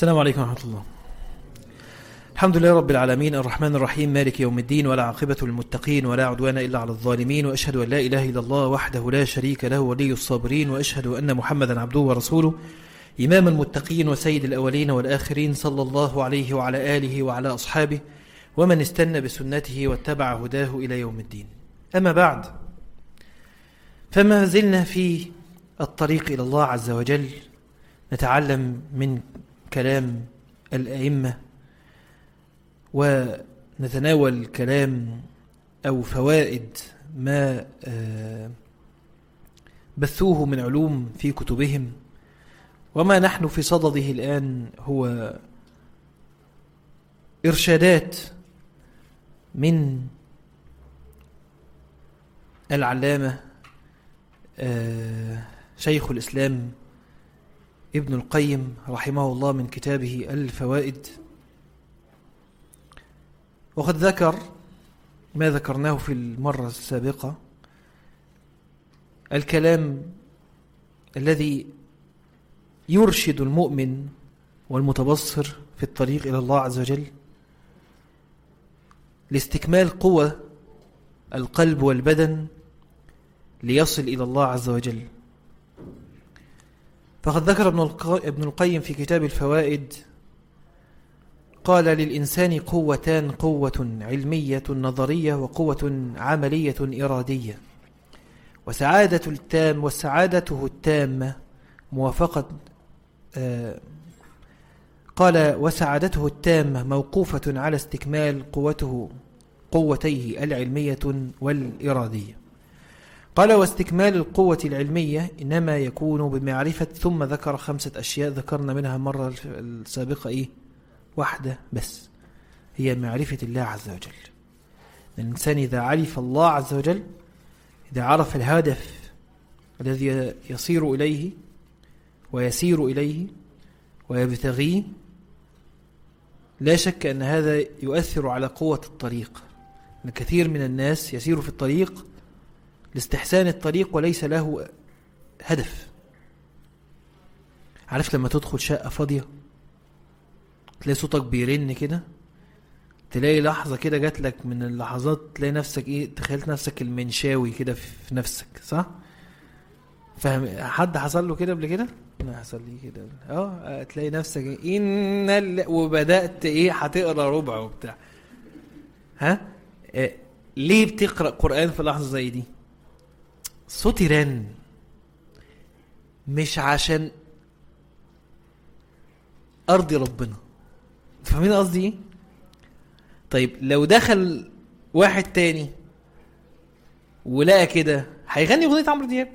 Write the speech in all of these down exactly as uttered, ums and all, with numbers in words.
السلام عليكم ورحمة الله. الحمد لله رب العالمين الرحمن الرحيم مالك يوم الدين، ولا عاقبة للمتقين ولا عدوان إلا على الظالمين، وأشهد أن لا إله إلا الله وحده لا شريك له ولي الصابرين، وأشهد أن محمدا عبده ورسوله إمام المتقين وسيد الأولين والآخرين، صلى الله عليه وعلى آله وعلى أصحابه ومن استنى بسنته واتبع هداه إلى يوم الدين. أما بعد، فما زلنا في الطريق إلى الله عز وجل نتعلم من كلام الأئمة ونتناول كلام أو فوائد ما بثوه من علوم في كتبهم، وما نحن في صدده الآن هو إرشادات من العلامة شيخ الإسلام ابن القيم رحمه الله من كتابه الفوائد. وقد ذكر ما ذكرناه في المرة السابقة، الكلام الذي يرشد المؤمن والمتبصر في الطريق إلى الله عز وجل لاستكمال قوة القلب والبدن ليصل إلى الله عز وجل. فقد ذكر ابن القيم في كتاب الفوائد، قال: للإنسان قوتان، قوة علمية نظرية وقوة عملية إرادية، وسعادة التام وسعادته التامة موافقة آه قال وسعادته التامة موقوفة على استكمال قوته قوتيه العلمية والإرادية. قال: واستكمال القوة العلمية إنما يكون بمعرفة، ثم ذكر خمسة أشياء ذكرنا منها المرة السابقة إيه؟ واحدة بس، هي معرفة الله عز وجل. الإنسان إذا عرف الله عز وجل، إذا عرف الهدف الذي يصير إليه ويسير إليه ويبتغيه، لا شك أن هذا يؤثر على قوة الطريق. الكثير من الناس يسير في الطريق لاستحسان الطريق وليس له هدف. عارف لما تدخل شقة فاضية تلاقي صوتك بيرن كده، تلاقي لحظة كده جات لك من اللحظات تلاقي نفسك ايه، تخيلت نفسك المنشاوي كده في نفسك، صح؟ فاهم؟ حد حصل له كده قبل كده؟ ما حصل لي كده. اه تلاقي نفسك إيه؟ ان ال... وبدأت ايه هتقرا ربع وبتاع. ها إيه؟ ليه بتقرأ قرآن في لحظة زي دي؟ صوتي رن، مش عشان أرضي ربنا. فاهمين قصدي ايه؟ طيب لو دخل واحد تاني ولقى كده هيغني أغنية عمرو دياب،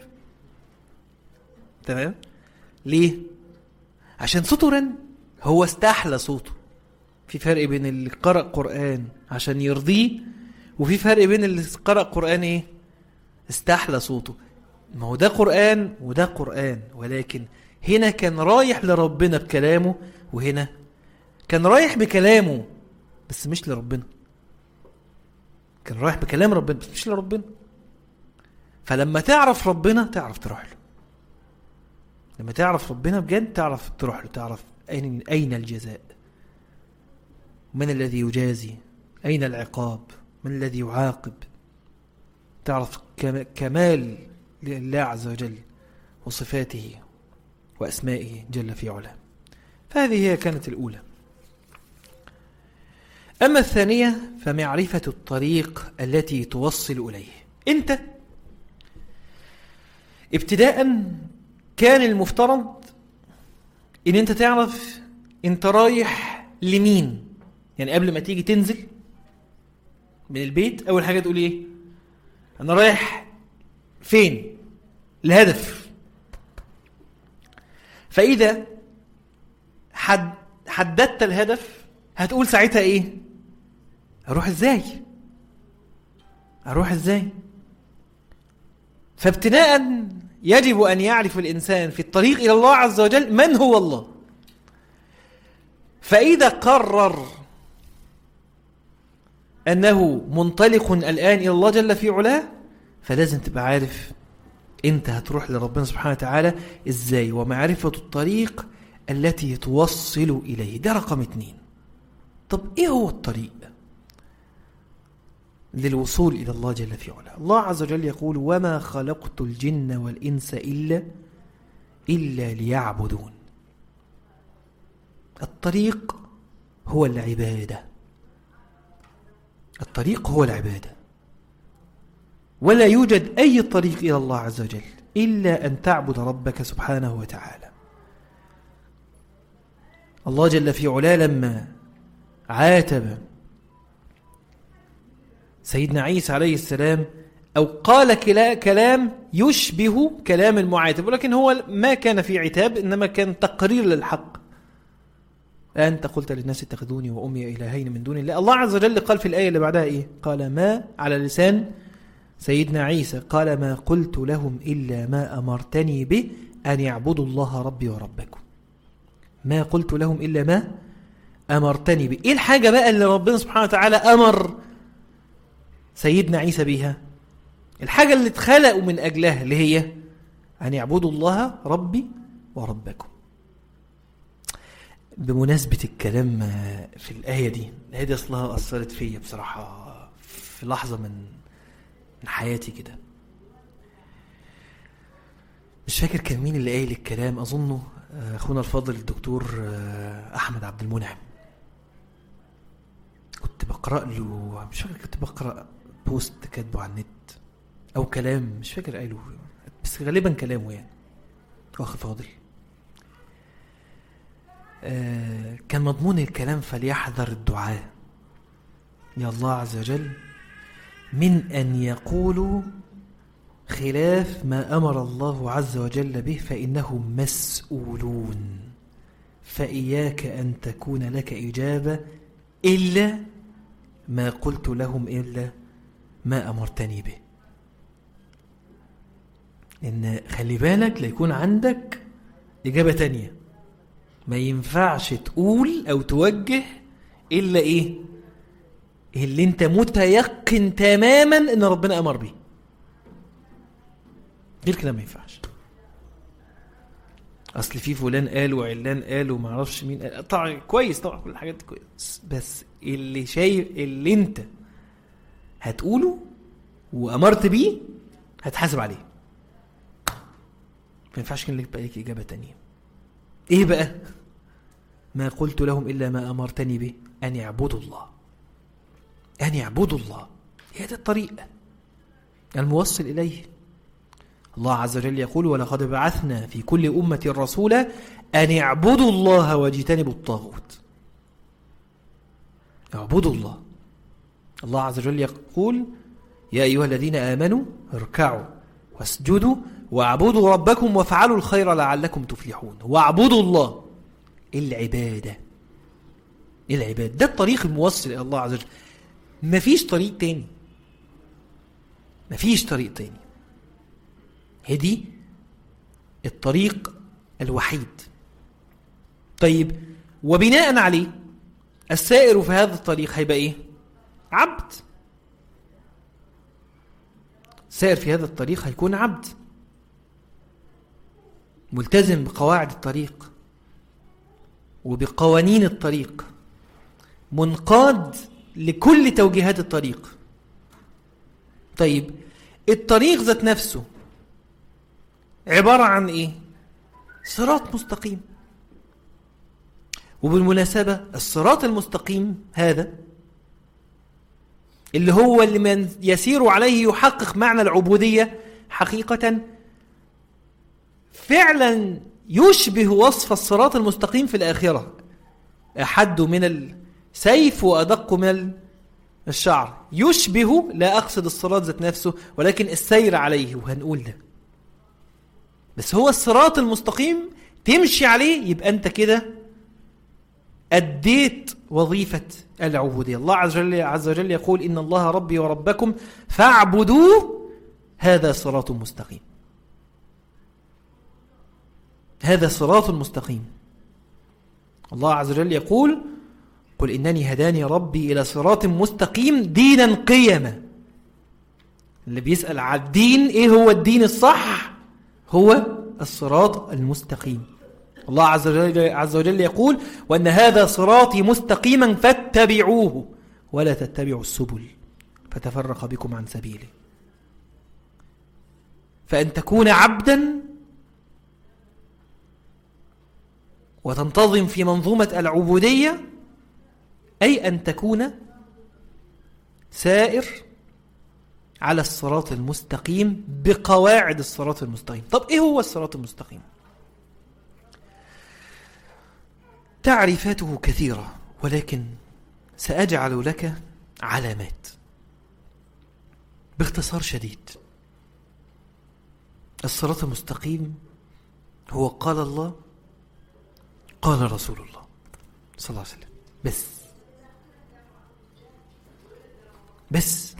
تمام؟ ليه؟ عشان صوته رن، هو استحلى صوته. في فرق بين اللي قرأ قرآن عشان يرضيه، وفي فرق بين اللي قرأ قرآن ايه؟ استحلى صوته. ما هو ده قرآن وده قرآن، ولكن هنا كان رايح لربنا بكلامه، وهنا كان رايح بكلامه بس مش لربنا. كان رايح بكلام ربنا بس مش لربنا. فلما تعرف ربنا تعرف تروح له. لما تعرف ربنا بجد تعرف تروح له، تعرف أين, أين الجزاء، من الذي يجازي، أين العقاب، من الذي يعاقب. تعرف كمال لله عز وجل وصفاته وأسمائه جل في علاه. فهذه هي كانت الأولى. أما الثانية فمعرفة الطريق التي توصل إليه. أنت ابتداء كان المفترض إن أنت تعرف أنت رايح لمين. يعني قبل ما تيجي تنزل من البيت أول حاجة تقول إيه؟ أنا رايح فين؟ الهدف. فإذا حد حددت الهدف هتقول ساعتها إيه؟ أروح إزاي؟ أروح إزاي؟ فابتداء يجب أن يعرف الإنسان في الطريق إلى الله عز وجل من هو الله. فإذا قرر أنه منطلق الآن إلى الله جل في علاه، فلازم تبقى عارف انت هتروح لربنا سبحانه وتعالى ازاي. ومعرفة الطريق التي توصل إليه. ده رقم اتنين. طب إيه هو الطريق للوصول إلى الله جل في علاه؟ الله عز وجل يقول وما خلقت الجن والإنس إلا إلا ليعبدون. الطريق هو العبادة. الطريق هو العبادة، ولا يوجد أي طريق إلى الله عز وجل إلا أن تعبد ربك سبحانه وتعالى. الله جل في علاه لما عاتب سيدنا عيسى عليه السلام أو قال كلام يشبه كلام المعاتب، ولكن هو ما كان في عتاب إنما كان تقرير للحق. أنت قلت للناس اتخذوني وأمي إلهين من دون الله. الله عز وجل قال في الآية اللي بعدها إيه؟ قال ما على لسان سيدنا عيسى قال ما قلت لهم إلا ما أمرتني به أن يعبدوا الله ربي وربكم. ما قلت لهم إلا ما أمرتني به. إيه الحاجة بقى اللي ربنا سبحانه وتعالى أمر سيدنا عيسى بها؟ الحاجة اللي اتخلقوا من أجلها اللي هي أن يعبدوا الله ربي وربكم. بمناسبة الكلام في الآية دي، الآية دي أصلها أثرت فيا بصراحة في لحظة من من حياتي كده. مش فاكر كان مين اللي قايل الكلام، أظنه أخونا الفاضل الدكتور أحمد عبد المنعم. كنت بقرأ له، مش فاكر كنت بقرأ بوست كاتبه على النت أو كلام، مش فاكر قايله بس غالبا كلامه يعني أخ فاضل. آه كان مضمون الكلام فليحذر الدعاء يا الله عز وجل من أن يقولوا خلاف ما أمر الله عز وجل به فإنهم مسؤولون، فإياك أن تكون لك إجابة إلا ما قلت لهم إلا ما أمرتني به. إن خلي بالك ليكون عندك إجابة تانية، ما ينفعش تقول أو توجه إلا إيه اللي انت متيقن تماما إن ربنا أمر به. غير كده ما ينفعش. أصل في فلان قال وعلان قال وما عرفش مين قال. طبعا كويس، طبعا كل الحاجات دي كويس، بس اللي شايف اللي انت هتقوله وأمرت بيه هتحاسب عليه. ما ينفعش كان لك بقى لك إجابة تانية. إيه بقى؟ ما قلت لهم إلا ما أمرتني به أن يعبدوا الله. أن يعبدوا الله، هذا الطريق الموصل إليه. الله عز وجل يقول ولقد بعثنا في كل أمة رسولا أن يعبدوا الله واجتنبوا الطاغوت. اعبدوا الله. الله عز وجل يقول يا أيها الذين آمنوا اركعوا واسجدوا واعبدوا ربكم وافعلوا الخير لعلكم تفلحون. واعبدوا الله، العبادة. العبادة ده الطريق الموصل إلى الله عز وجل. مفيش طريق تاني، مفيش طريق تاني. هدي الطريق الوحيد. طيب وبناء عليه السائر في هذا الطريق هيبقى ايه؟ عبد. سائر في هذا الطريق هيكون عبد ملتزم بقواعد الطريق وبقوانين الطريق، منقاد لكل توجيهات الطريق. طيب الطريق ذات نفسه عبارة عن ايه؟ صراط مستقيم. وبالمناسبة الصراط المستقيم هذا اللي هو اللي من يسير عليه يحقق معنى العبودية حقيقة، فعلا يشبه وصف الصراط المستقيم في الآخرة. أحد من السيف وأدق من الشعر. يشبه، لا أقصد الصراط ذات نفسه ولكن السير عليه، وهنقول ده. بس هو الصراط المستقيم تمشي عليه يبقى أنت كده أديت وظيفة العبودية. الله عز وجل, عز وجل يقول إن الله ربي وربكم فاعبدوه هذا صراط مستقيم. هذا صراط مستقيم. الله عز وجل يقول قل إنني هداني ربي إلى صراط مستقيم دينا قيما. اللي بيسأل على الدين إيه هو الدين الصح؟ هو الصراط المستقيم. الله عز وجل, عز وجل يقول وأن هذا صراطي مستقيما فاتبعوه ولا تتبعوا السبل فتفرق بكم عن سبيله. فأن تكون عبدا وتنتظم في منظومة العبودية أي أن تكون سائر على الصراط المستقيم بقواعد الصراط المستقيم. طب إيه هو الصراط المستقيم؟ تعريفاته كثيرة ولكن سأجعل لك علامات باختصار شديد. الصراط المستقيم هو قال الله قال رسول الله صلى الله عليه وسلم بس بس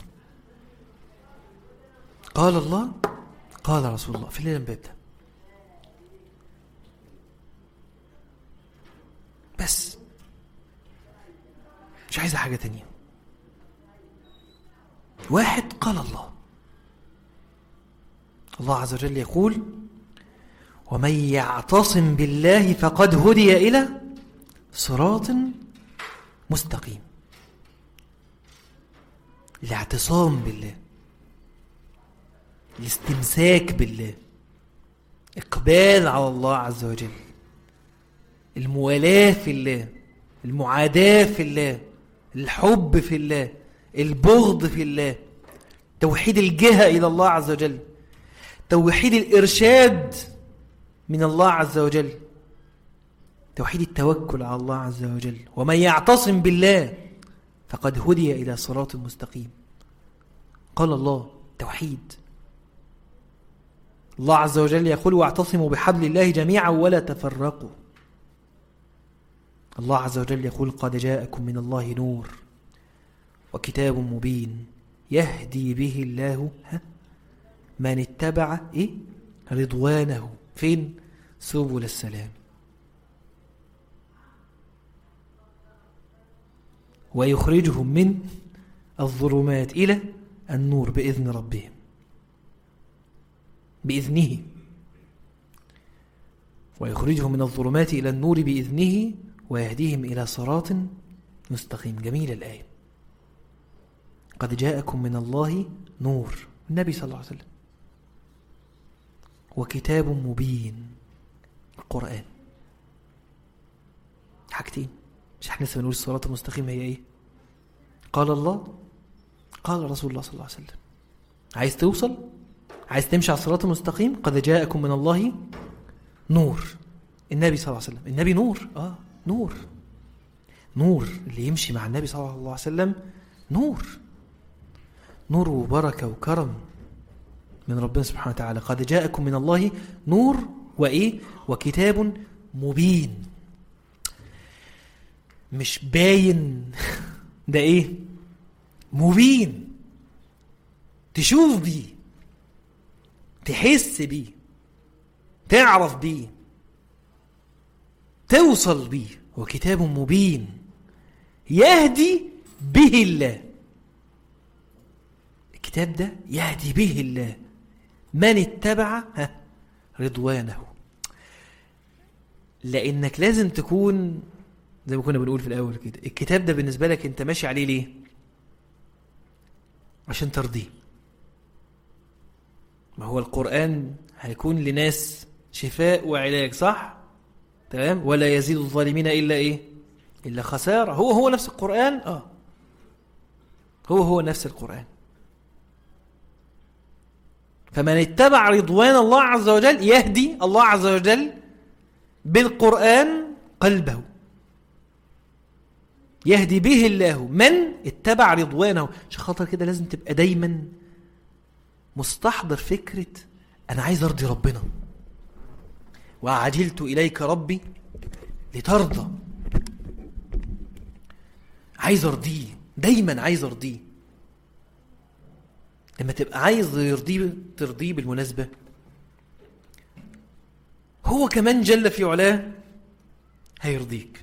قال الله قال رسول الله في الليلة الباب ده بس، مش عايزة حاجة تانية. واحد قال الله الله عز وجل يقول ومن يعتصم بالله فقد هدي إلى صراط مستقيم. الاعتصام بالله، الاستمساك بالله، إقبال على الله عز وجل، الموالاة في الله، المعاداة في الله، الحب في الله، البغض في الله، توحيد الجهة إلى الله عز وجل، توحيد الإرشاد من الله عز وجل، توحيد التوكل على الله عز وجل. ومن يعتصم بالله فقد هدي إلى صراط مستقيم. قال الله توحيد. الله عز وجل يقول واعتصموا بحبل الله جميعا ولا تفرقوا. الله عز وجل يقول قد جاءكم من الله نور وكتاب مبين يهدي به الله من اتبع إيه؟ رضوانه. فين؟ سبل السلام. ويخرجهم من الظلمات إلى النور بإذن ربهم، بإذنه. ويخرجهم من الظلمات إلى النور بإذنه ويهديهم إلى صراط مستقيم. جميل الآية. قد جاءكم من الله نور، النبي صلى الله عليه وسلم، وكتاب مبين، القرآن. حاجتين، مش احنا لسه بنقول الصراط المستقيم هي ايه؟ قال الله قال رسول الله صلى الله عليه وسلم. عايز توصل، عايز تمشي على الصراط المستقيم، قد جاءكم من الله نور. النبي صلى الله عليه وسلم، النبي نور. اه نور نور اللي يمشي مع النبي صلى الله عليه وسلم نور نور وبركة وكرم من ربنا سبحانه وتعالى. قد جاءكم من الله نور وإيه؟ وكتاب مبين. مش باين ده إيه؟ مبين، تشوف بيه، تحس بيه، تعرف بيه، توصل بيه. وكتاب مبين يهدي به الله. الكتاب ده يهدي به الله من اتبع رضوانه. لأنك لازم تكون زي ما كنا بنقول في الأول كده، الكتاب ده بالنسبة لك انت ماشي عليه ليه؟ عشان ترضيه. ما هو القرآن هيكون لناس شفاء وعلاج، صح؟ تمام؟ ولا يزيد الظالمين إلا إيه؟ إلا خسارة. هو هو نفس القرآن. آه هو هو نفس القرآن. فمن اتبع رضوان الله عز وجل يهدي الله عز وجل بالقرآن قلبه، يهدي به الله من اتبع رضوانه. عشان خاطر كده لازم تبقى دايما مستحضر فكرة أنا عايز أرضي ربنا، وعجلت إليك ربي لترضى. عايز أرضيه، دايما عايز أرضيه. لما تبقى عايز يرضيه ترضيه بالمناسبة، هو كمان جل في علاه هيرضيك.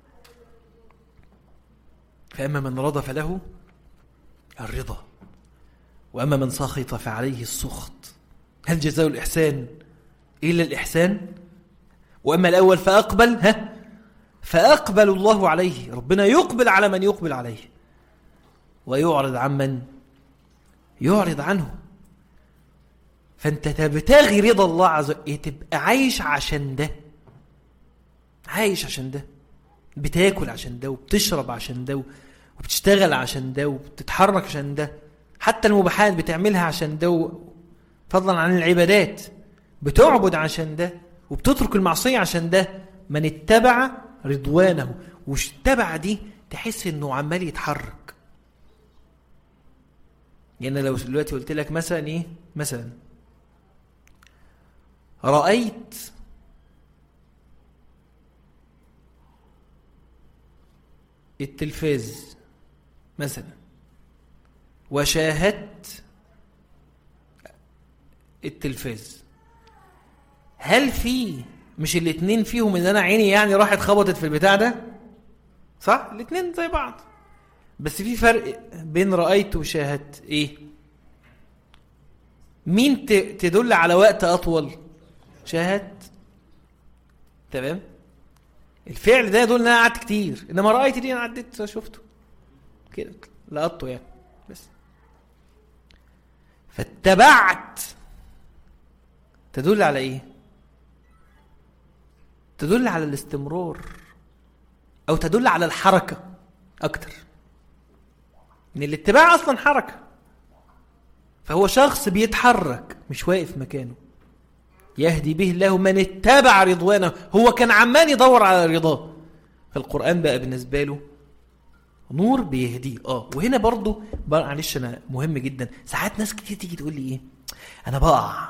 فأما من رضى فله الرضا وأما من سخط فعليه السخط. هل جزاء الإحسان إلا الإحسان؟ وأما الأول فأقبل ها فأقبل الله عليه، ربنا يقبل على من يقبل عليه ويعرض عمن يعرض عنه. فأنت تبتغي رضا الله عز وجل، تبقى عايش عشان ده، عايش عشان ده، بتاكل عشان ده وبتشرب عشان ده وبتشتغل عشان ده وبتتحرك عشان ده، حتى المباحات بتعملها عشان ده، فضلا عن العبادات بتعبد عشان ده وبتترك المعصية عشان ده. من اتبع رضوانه، وش اتبع دي تحس انه عمال يتحرك. يعني لو دلوقتي قلت لك مثلا ايه، مثلا رأيت التلفاز مثلا وشاهدت التلفاز، هل في مش الاتنين فيهم ان انا عيني يعني راحت خبطت في البتاع ده؟ صح، الاتنين زي بعض، بس في فرق بين رأيت وشاهدت. ايه مين تدل على وقت اطول؟ شاهدت. تمام، الفعل ده يدل ان انا قعدت كتير، انما رأيت دي انا عديت شفته كده لقطته يعني بس. فاتبعت تدل على ايه؟ تدل على الاستمرار، او تدل على الحركة اكتر من الاتباع. اصلا حركة، فهو شخص بيتحرك مش واقف مكانه. يهدي به الله من اتبع رضوانه، هو كان عمان يدور على رضاه، فالقرآن بقى بالنسبة له نور بيهديه. اه وهنا برضو معلش انا مهم جدا، ساعات ناس كتير تيجي تقول لي ايه، انا بقع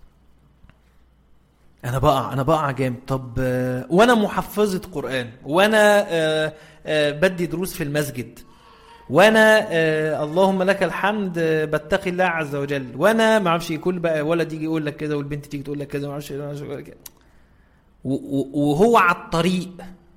انا بقع انا بقع جامد. طب آه وانا محفظة قرآن، وانا آه آه بدي دروس في المسجد، وانا آه اللهم لك الحمد آه بتقي الله عز وجل، وانا ما اعرفش كل بقى ولد يجي يقول لك كذا والبنت تيجي تقول لك كذا ما اعرفش كده، وهو على الطريق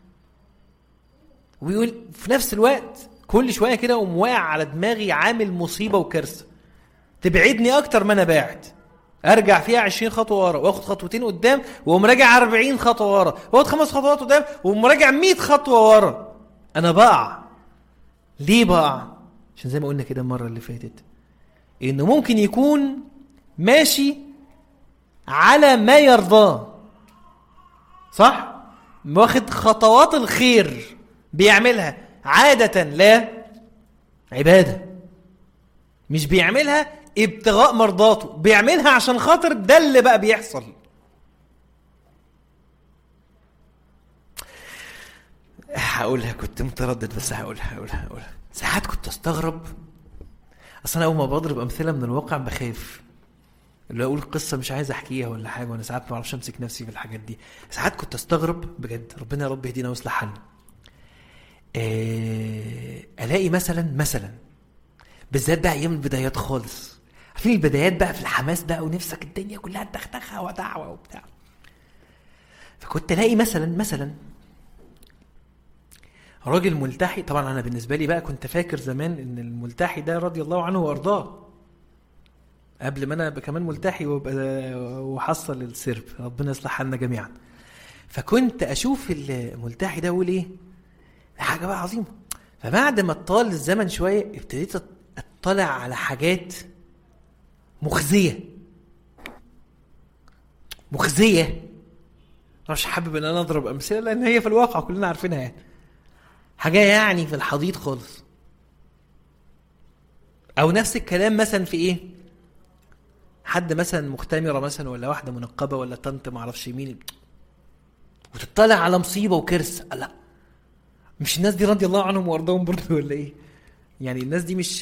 ويقول في نفس الوقت كل شويه كده قوم واقع على دماغي عامل مصيبه وكارثه تبعدني اكتر ما انا باعد، ارجع فيها عشرين خطوه ورا واخد خطوتين قدام واقوم راجع أربعين خطوه ورا واخد خمس خطوات قدام واقوم راجع مية خطوه ورا. انا بقع. ليه بقع؟ عشان زي ما قلنا كده المره اللي فاتت انه ممكن يكون ماشي على ما يرضاه، صح، واخد خطوات الخير بيعملها عادة لا عبادة، مش بيعملها ابتغاء مرضاته، بيعملها عشان خاطر ده اللي بقى بيحصل. هقولها، كنت متردد بس هقولها هقولها هقولها ساعات كنت استغرب، اصلا اول ما بضرب امثله من الواقع بخاف، اللي اقول قصه مش عايز احكيها ولا حاجه، وانا ساعات ما اعرفش امسك نفسي في الحاجات دي. ساعات كنت استغرب بجد، ربنا يا رب يهدينا ويصلح حالنا. الاقي مثلا مثلا بالذات بقى ايام البدايات خالص، عارفين البدايات بقى في الحماس بقى ونفسك الدنيا كلها تختخها ودعوه وبتاع، فكنت الاقي مثلا مثلا راجل ملتحي. طبعا انا بالنسبه لي بقى كنت فاكر زمان ان الملتحي ده رضي الله عنه وارضاه، قبل ما انا كمان ملتحي وابقى وحصل السرب، ربنا يصلح حالنا جميعا. فكنت اشوف الملتحي ده اقول ايه، حاجه بقى عظيمه. فبعد ما طال الزمن شويه ابتديت اطلع على حاجات مخزيه مخزيه مش حابب ان انا اضرب امثله لان هي في الواقع كلنا عارفينها، يعني حاجه يعني في الحضيض خالص. او نفس الكلام مثلا في ايه، حد مثلا مختمره مثلا ولا واحده منقبه ولا طنط ما اعرفش مين، وتطلع على مصيبه وكارثه. لا مش الناس دي رضي الله عنهم وارضاهم برضه ولا ايه؟ يعني الناس دي مش.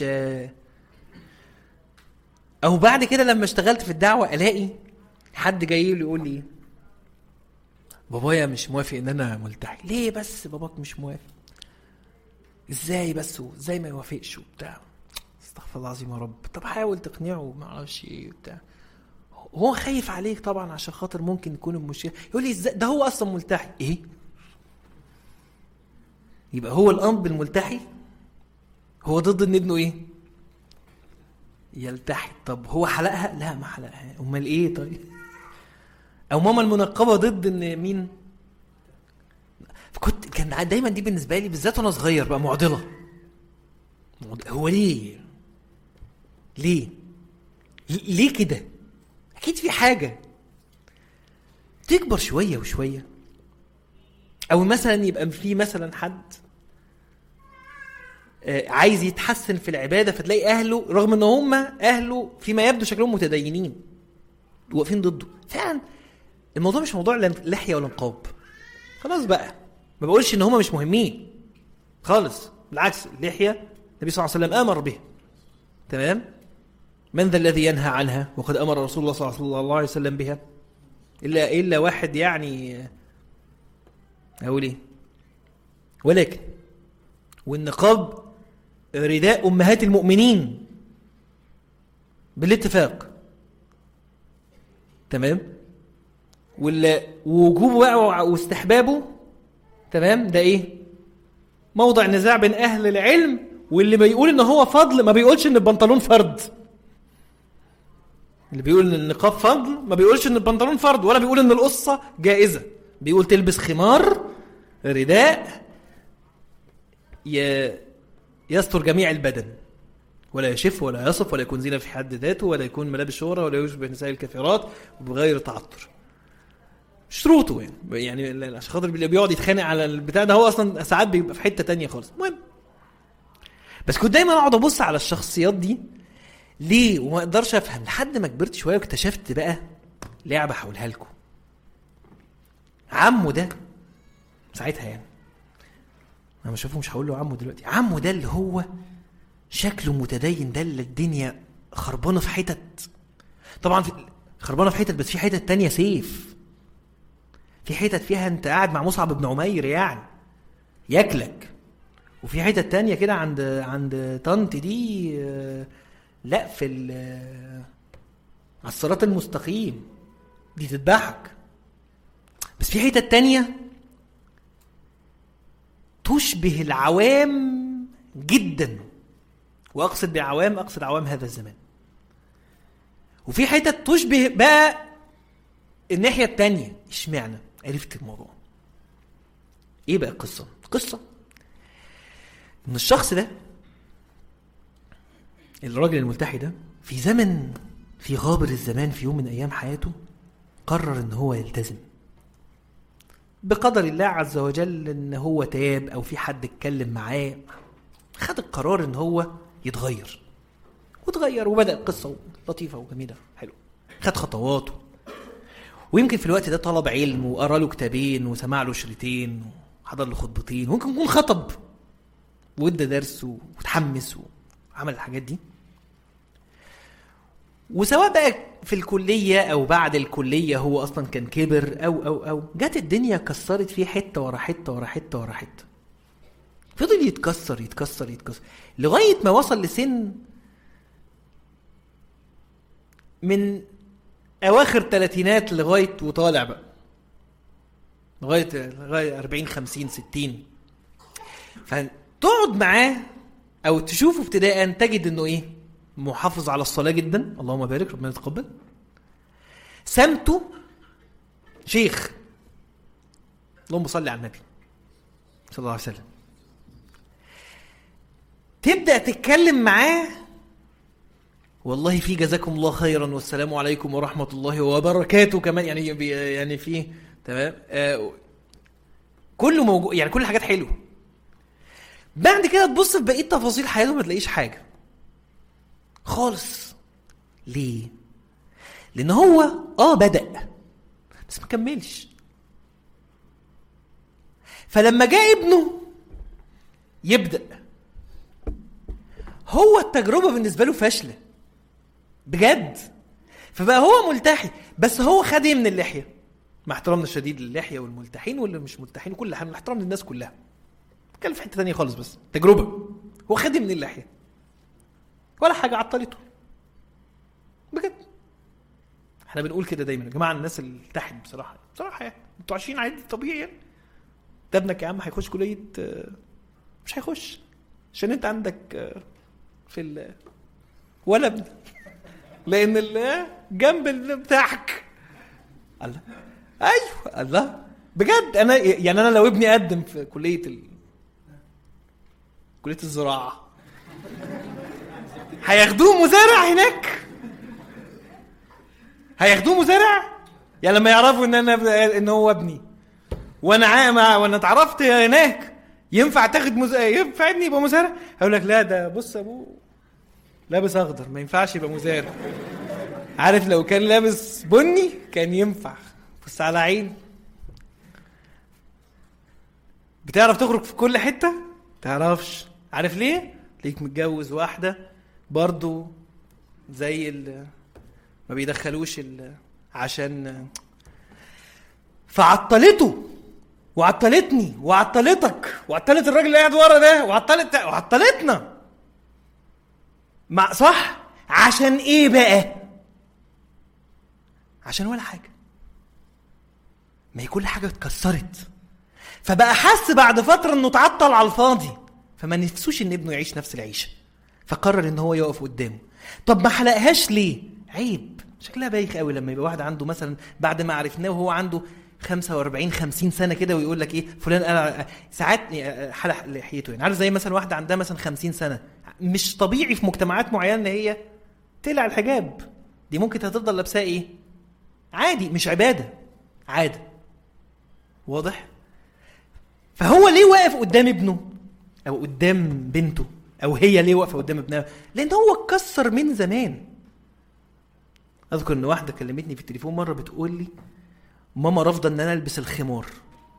او بعد كده لما اشتغلت في الدعوه الاقي حد جاي لي يقول لي بابايا مش موافق ان انا ملتحي. ليه بس باباك مش موافق؟ ازاي بس وازاي ما يوافقش وبتاع؟ استغفر الله العظيم يا رب. طب حاول تقنعه ما اعرفش ايه وبتاع، هو خايف عليك طبعا عشان خاطر ممكن يكون المشكله. يقول لي ازاي ده هو اصلا ملتحي؟ ايه يبقى هو الاب الملتحي هو ضد ان ابنه ايه يلتحي؟ طب هو حلقها؟ لا ما حلقها. امال ايه؟ طيب او ماما المنقبه ضد ان مين فكنت كان دايما دي بالنسبه لي بالذات وانا صغير بقى معضله. هو ليه ليه ليه كده؟ اكيد في حاجه. تكبر شويه وشويه، او مثلا يبقى في مثلا حد عايز يتحسن في العباده، فتلاقي اهله رغم ان هم اهله فيما يبدو شكلهم متدينين واقفين ضده. فعلا الموضوع مش موضوع لحيه ولا نقاب، خلاص بقى. ما بقولش ان هم مش مهمين خالص، بالعكس. اللحيه النبي صلى الله عليه وسلم امر بها، تمام. من ذا الذي ينهى عنها وقد امر رسول الله صلى الله عليه وسلم بها الا الا واحد يعني اقول ايه. ولكن والنقاب رداء امهات المؤمنين بالاتفاق، تمام. ووجوبه بقى واستحبابه، تمام، ده ايه؟ موضع نزاع بين اهل العلم. واللي بيقول ان هو فضل ما بيقولش ان البنطلون فرض. اللي بيقول ان النقاب فضل ما بيقولش ان البنطلون فرض، ولا بيقول ان القصه جائزه. بيقول تلبس خمار رداء يستر جميع البدن، ولا يشف ولا يصف ولا يكون زينة في حد ذاته، ولا يكون ملابس شهرة، ولا يشبه نساء الكافرات، وبغير تعطر. شروطه يعني يعني عشان خاطر اللي بيقعد يتخانق على البتاع ده هو اصلا ساعات بيبقى في حته تانية خالص. المهم، بس كنت دايما اقعد ابص على الشخصيات دي ليه وما اقدرش افهم، لحد ما كبرت شويه واكتشفت بقى لعبه هقولها لكم. عمه ده ساعتها، يعني انا مش شايفه، مش هقول له عمه دلوقتي. عمه ده اللي هو شكله متدين، ده اللي الدنيا خربانه في حتت، طبعا في خربانه في حتت، بس في حتت تانية سيف. في حتت فيها انت قاعد مع مصعب بن عمير يعني ياكلك، وفي حتت تانية كده عند عند طنط دي لا في على الصراط المستقيم دي تذبحك. بس في حتت تانية تشبه العوام جدا، واقصد بعوام اقصد عوام هذا الزمان. وفي حتت تشبه بقى الناحية التانية. اشمعنى؟ عرفت الموضوع ايه بقى؟ القصة قصة ان الشخص ده، الراجل الملتحي ده، في زمن في غابر الزمان في يوم من ايام حياته قرر ان هو يلتزم بقدر الله عز وجل. ان هو تاب او في حد اتكلم معاه، خد القرار ان هو يتغير، وتغير وبدأ القصة لطيفة وجميلة حلو. خد خطواته، ويمكن في الوقت ده طلب علم وقرأ له كتابين وسمع له شريطين وحضر له خطبتين، وممكن يكون خطب وادى درس وتحمس وعمل الحاجات دي. وسواء بقى في الكلية او بعد الكلية هو اصلا كان كبر او او او جات الدنيا كسرت فيه حتة ورا حتة ورا حتة ورا حتة، فضل يتكسر يتكسر يتكسر لغاية ما وصل لسن من اواخر تلاتينات لغاية وطالع بقى لغاية لغاية اربعين خمسين ستين. فتقعد معاه او تشوفه ابتداء تجد انه ايه؟ محافظ على الصلاة جدا، اللهم بارك، ربنا يتقبل. سمته شيخ، اللهم صل على النبي صلى الله عليه وسلم. تبدأ تتكلم معاه والله في جزاكم الله خيرا والسلام عليكم ورحمة الله وبركاته كمان، يعني يعني فيه تمام آه كله موجود، يعني كل حاجات حلوه. بعد كده تبص في بقية تفاصيل حياته ما تلاقيش حاجة خالص. ليه؟ لأن هو آه بدأ بس ما كملش. فلما جاء ابنه يبدأ، هو التجربة بالنسبة له فاشلة بجد، فبقى هو ملتحي بس هو خد من اللحية، مع احترامنا الشديد للحية والملتحين واللي مش ملتحين وكل حاجة، احترام للناس كلها، كان في حتة تانية خالص، بس تجربة. هو خد من اللحية ولا حاجة عطلته بجد. احنا بنقول كده دايما يا جماعة، الناس اللي تحت بصراحة بصراحة يعني انتوا عايشين عادي طبيعي يعني. ده ابنك يا عم هيخش كلية، مش هيخش عشان انت عندك في ال ولا ابن، لان ال جنب بتاعك الله ايوه الله بجد. انا يعني انا لو ابني قدم في كليه ال... كليه الزراعه هياخدوه مزارع هناك، هياخدوه مزارع. يعني لما يعرفوا ان انا ان هو ابني وانا عام وانا اتعرفت هناك ينفع تاخد مز... ينفع ابني يبقى مزارع؟ هقول لك لا ده بص ابوه لابس اخضر ما ينفعش يبقى مزارع. عارف لو كان لابس بني كان ينفع. بص على عين. بتعرف تخرج في كل حته؟ تعرفش. عارف ليه؟ ليك متجوز واحده برضو زي ال... ما بيدخلوش ال... عشان فعطلته وعطلتني وعطلتك وعطلت الراجل اللي قاعد ورا ده وعطلت وعطلتنا. ما صح؟ عشان ايه بقى؟ عشان ولا حاجه. ما هي كل حاجه اتكسرت، فبقى حس بعد فتره انه اتعطل على الفاضي، فما نفسوش ان ابنه يعيش نفس العيشه، فقرر ان هو يقف قدامه. طب ما حلقهاش ليه؟ عيب. شكلها بايخ قوي لما يبقى واحد عنده مثلا بعد ما عرفناه وهو عنده خمسة وأربعين خمسين سنه كده ويقول لك ايه فلان انا ساعات حلق لحيته. يعني عارف زي مثلا واحده عندها مثلا خمسين سنه، مش طبيعي في مجتمعات معينه ان هي تقلع الحجاب. دي ممكن هتفضل لابساه ايه عادي، مش عباده، عاده. واضح؟ فهو ليه واقف قدام ابنه او قدام بنته، او هي ليه واقفه قدام ابنها؟ لان هو اتكسر من زمان. اذكر ان واحده كلمتني في التليفون مره بتقول لي ماما رافضه ان انا البس الخمار.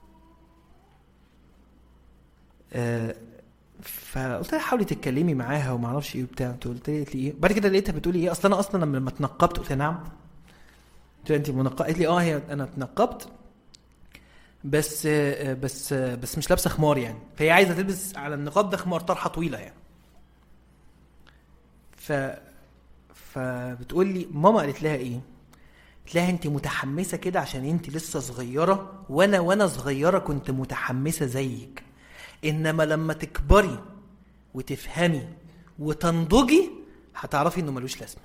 آه فقلت لها حاولي تتكلمي معاها وما اعرفش ايه وبتاع. قلت لي ايه بعد كده لقيتها بتقول لي ايه اصلا انا اصلا لما اتنقبت. قلت لها نعم. قلت لها انت منقبه؟ قالت لي اه هي انا اتنقبت بس بس بس مش لابسه خمار يعني، فهي عايزه تلبس على النقاب ده خمار طرحه طويله يعني. ف فبتقول لي ماما قالت لها ايه؟ قالت لها انت متحمسه كده عشان انت لسه صغيره، وانا وانا صغيره كنت متحمسه زيك، انما لما تكبري وتفهمي وتنضجي هتعرفي انه ملوش لازمه.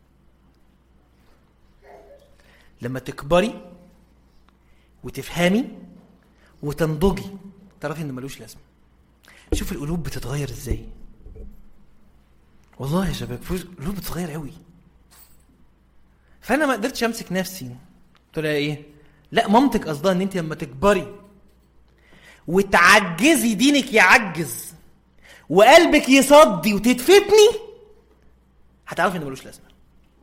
لما تكبري وتفهمي وتنضجي تعرفي انه ملوش لازمه. شوف القلوب بتتغير ازاي. والله يا شباب القلوب بتتغير قوي. فانا ما قدرتش امسك نفسي. قلت لها ايه؟ لا مامتك قصدها ان انت لما تكبري وتعجزي دينك يعجز وقلبك يصدي وتتفتني هتعرفي انه ملوش لازمه.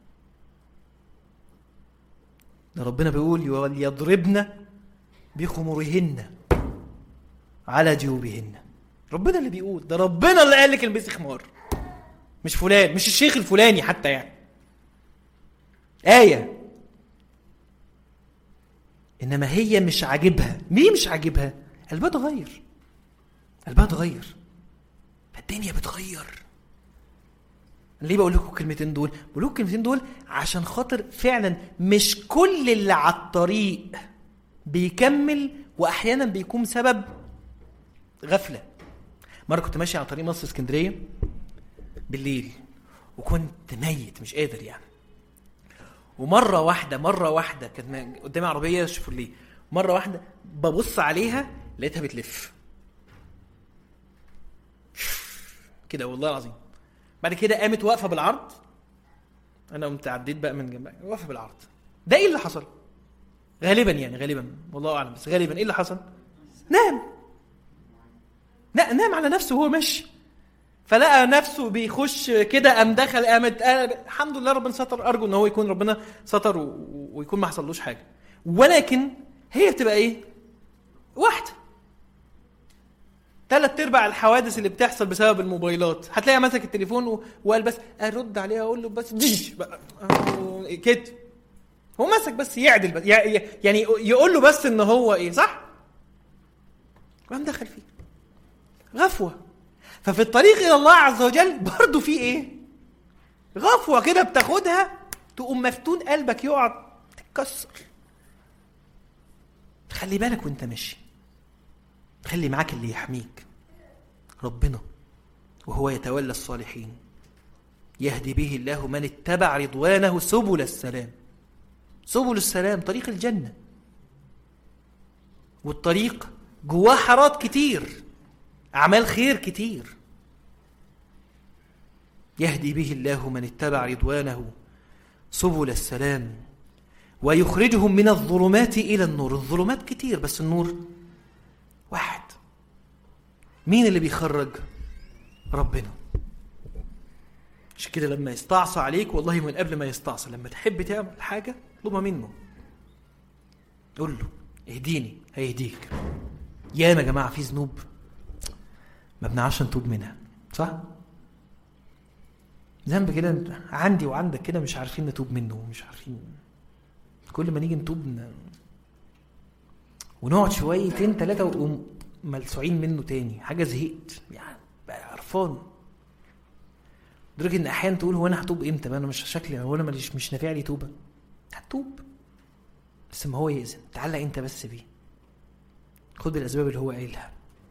ده ربنا بيقول وليضربن بخمرهن على جيوبهن. ربنا اللي بيقول، ده ربنا اللي قال لك البسي خمار، مش فلان، مش الشيخ الفلاني حتى. يعني آية. إنما هي مش عاجبها. مين مش عاجبها؟ قلبها اتغير، قلبها اتغير، فالدنيا بتغير. ليه بقول لكم الكلمتين دول؟ بقول لكم الكلمتين دول عشان خاطر فعلا مش كل اللي على الطريق بيكمل، واحيانا بيكون سبب غفله. مره كنت ماشي على طريق مصر اسكندريه بالليل وكنت ميت مش قادر يعني، ومره واحده مره واحده كانت قدامي عربيه شيفروليه، مره واحده ببص عليها لقيتها بتلف كده والله العظيم. بعد كده قامت واقفه بالعرض، انا قمت عديت بقى من جنبها واقفه بالعرض. ده ايه اللي حصل؟ غالبا يعني غالبا والله اعلم، بس غالبا ايه اللي حصل؟ نام. لا نام على نفسه وهو ماشي، فلقى نفسه بيخش كده، قام دخل قامت الحمد لله ربنا ستر. ارجو ان هو يكون ربنا ستر ويكون ما حصلوش حاجه. ولكن هي بتبقى ايه؟ واحده. ثلاث ارباع الحوادث اللي بتحصل بسبب الموبايلات هتلاقيها ماسك التليفون وقال بس ارد عليها اقول له بس ديش كده، هو ماسك بس يعدل بس يعني يقول له بس ان هو ايه صح، قام دخل فيه غفوه. ففي الطريق الى الله عز وجل برضو في ايه؟ غفوه كده بتاخدها تقوم مفتون قلبك يقعد تتكسر. خلي بالك وانت ماشي، خلي معاك اللي يحميك ربنا، وهو يتولى الصالحين يهدي به الله من اتبع رضوانه سبل السلام. سبل السلام طريق الجنة. والطريق جواه حارات كتير، أعمال خير كتير، يهدي به الله من اتبع رضوانه سبل السلام ويخرجهم من الظلمات إلى النور. الظلمات كتير بس النور واحد. مين اللي بيخرج؟ ربنا. مش كده لما يستعصى عليك، والله من قبل ما يستعصى، لما تحب تعمل حاجة اطلبها منه، قول له اهديني هيهديك. يا ما جماعة في ذنوب ما بنعرفش نتوب منها، صح؟ ذنب كده عندي وعندك كده مش عارفين نتوب منه، مش عارفين. كل ما نيجي نتوب ن... ونقعد شويتين ثلاثة ونقوم ملسوعين منه تاني، حاجة زهقت يعني، بقى عرفان. درجة ان احيانا تقول هو انا هتوب امتى بقى؟ انا مش شكلي، هو انا مش مش نافع لي توبة. هتوب بس ما هو يأذن، تعلق انت بس بيه، خد بالاسباب اللي هو قايلها.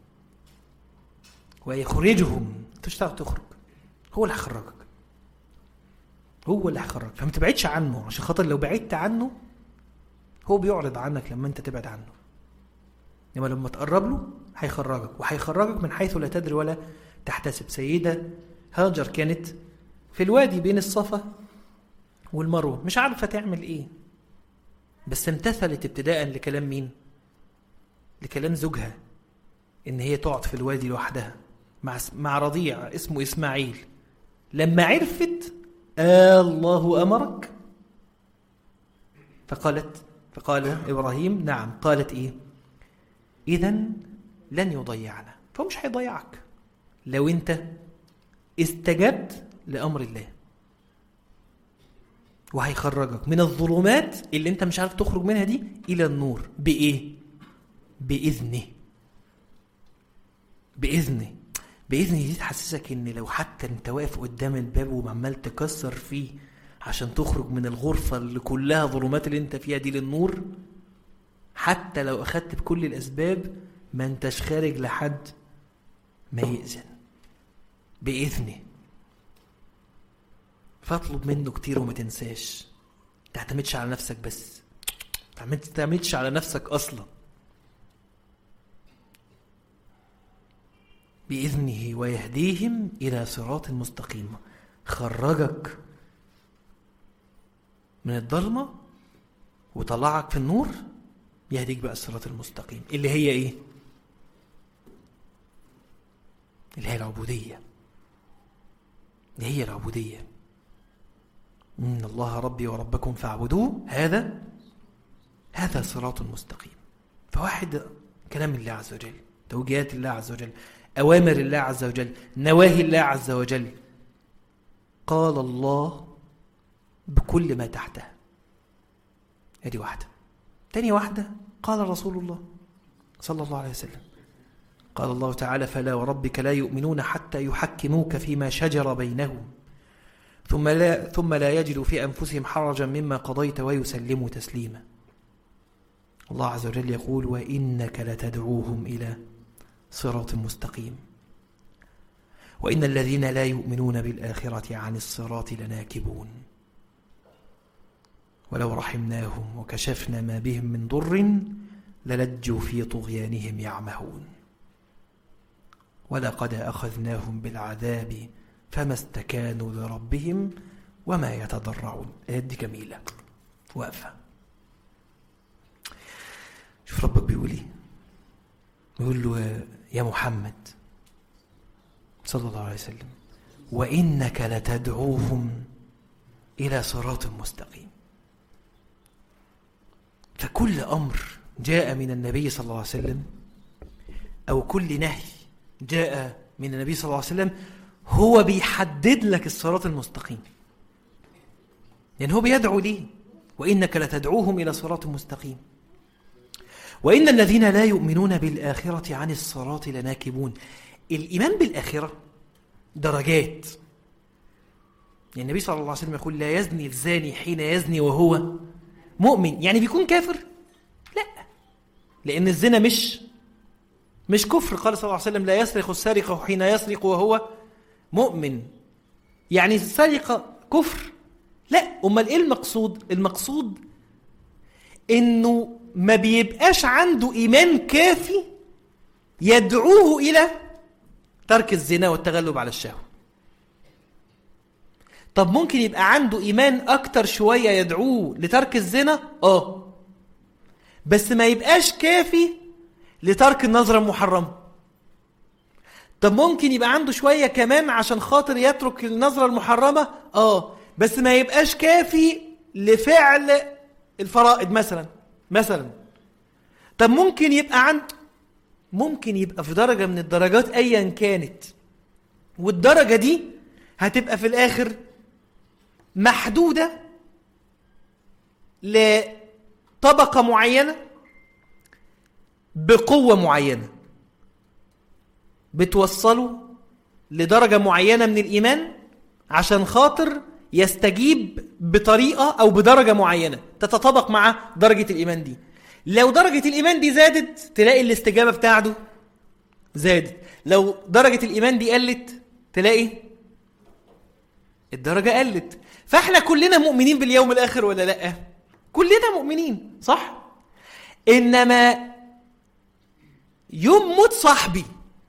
ويخرجهم، انت مش هتعرف تخرج، هو اللي هيخرجك، هو اللي هيخرجك. فما تبعدش عنه، عشان خاطر لو بعدت عنه هو بيعرض عنك لما انت تبعد عنه. انما لما تقرب له هيخرجك، وهيخرجك من حيث لا تدري ولا تحتسب. سيدة هاجر كانت في الوادي بين الصفا والمروة، مش عارفة تعمل ايه، بس امتثلت ابتداء لكلام مين؟ لكلام زوجها، ان هي تقعد في الوادي لوحدها مع مع رضيع اسمه اسماعيل. لما عرفت آه الله امرك، فقالت فقال ابراهيم نعم. قالت ايه؟ اذن لن يضيعنا. فهو مش هيضيعك لو انت استجبت لامر الله، وهيخرجك من الظلمات اللي انت مش عارف تخرج منها دي الى النور. بايه؟ باذنه. باذنه باذنه دي تحسسك ان لو حتى انت واقف قدام الباب وعمال تكسر فيه عشان تخرج من الغرفه اللي كلها ظلمات اللي انت فيها دي للنور، حتى لو اخدت بكل الاسباب ما انتش خارج لحد ما يأذن. باذنه. فاطلب منه كتير وما تنساش، تعتمدش على نفسك بس، تعتمدش على نفسك اصلا. بإذنه ويهديهم إلى صراط مستقيم. خرجك من الظلمة وطلعك في النور، يهديك بقى الصراط المستقيم اللي هي ايه؟ اللي هي العبودية. اللي هي العبودية. إن الله ربي وربكم فاعبدوه، هذا هذا صراط مستقيم. فواحد كلام الله عز وجل، توجيهات الله عز وجل، أوامر الله عز وجل، نواهي الله عز وجل. قال الله بكل ما تحتها. هذه واحدة. تاني واحدة قال رسول الله صلى الله عليه وسلم. قال الله تعالى فلا وربك لا يؤمنون حتى يحكموك فيما شجر بينهم ثم لا, ثم لا يجدوا في أنفسهم حرجا مما قضيت ويسلموا تسليما. الله عز وجل يقول وإنك لتدعوهم إلى صراط مستقيم وإن الذين لا يؤمنون بالآخرة عن الصراط لناكبون ولو رحمناهم وكشفنا ما بهم من ضر للجوا في طغيانهم يعمهون ولقد أخذناهم بالعذاب فما استكانوا لربهم وما يتضرعون. آيات دي جميلة واقفة. شوف ربك بيقول ايه؟ بيقول له يا محمد صلى الله عليه وسلم وإنك لتدعوهم إلى صراط مستقيم. فكل أمر جاء من النبي صلى الله عليه وسلم أو كل نهي جاء من النبي صلى الله عليه وسلم هو بيحدد لك الصراط المستقيم، لأن هو بيدعو ليه وإنك لتدعوهم إلى صراط مستقيم. وإن الذين لا يؤمنون بالآخرة عن الصراط لناكبون. الإيمان بالآخرة درجات. يعني النبي صلى الله عليه وسلم يقول لا يزني الزاني حين يزني وهو مؤمن. يعني بيكون كافر؟ لا، لأن الزنا مش مش كفر. قال صلى الله عليه وسلم لا يسرق السارق حين يسرق وهو مؤمن. يعني السرقة كفر؟ لا. أمال إيه المقصود؟ المقصود إنه ما بيبقاش عنده إيمان كافي يدعوه إلى ترك الزنا والتغلب على الشهوة. طب ممكن يبقى عنده إيمان أكتر شوية يدعوه لترك الزنا، آه بس ما يبقاش كافي لترك النظرة المحرمة. طب ممكن يبقى عنده شوية كمان عشان خاطر يترك النظرة المحرمة، آه بس ما يبقاش كافي لفعل الفرائض مثلا مثلا. طب ممكن يبقى عند ممكن يبقى في درجة من الدرجات أيا كانت، والدرجة دي هتبقى في الآخر محدودة لطبقة معينة بقوة معينة بتوصله لدرجة معينة من الإيمان عشان خاطر يستجيب بطريقة أو بدرجة معينة تتطابق مع درجة الإيمان دي. لو درجة الإيمان دي زادت تلاقي الاستجابة بتاعته زادت، لو درجة الإيمان دي قلت تلاقي الدرجة قلت. فاحنا كلنا مؤمنين باليوم الآخر ولا لأ؟ كلنا مؤمنين صح؟ إنما يوم موت صاحبي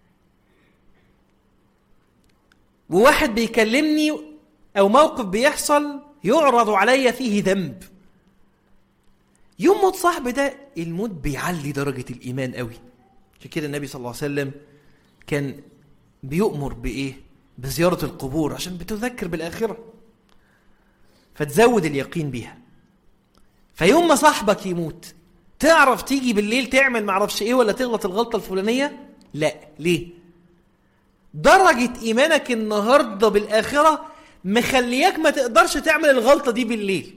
وواحد بيكلمني أو موقف بيحصل يعرض علي فيه ذنب، يوم موت صاحبي ده الموت بيعلي درجة الإيمان قوي. عشان كده النبي صلى الله عليه وسلم كان بيؤمر بإيه؟ بزيارة القبور عشان بتذكر بالآخرة فتزود اليقين بيها. فيوم ما صاحبك يموت تعرف تيجي بالليل تعمل معرفش إيه ولا تغلط الغلطة الفلانية؟ لا. ليه؟ درجة إيمانك النهاردة بالآخرة مخليك ما تقدرش تعمل الغلطة دي بالليل،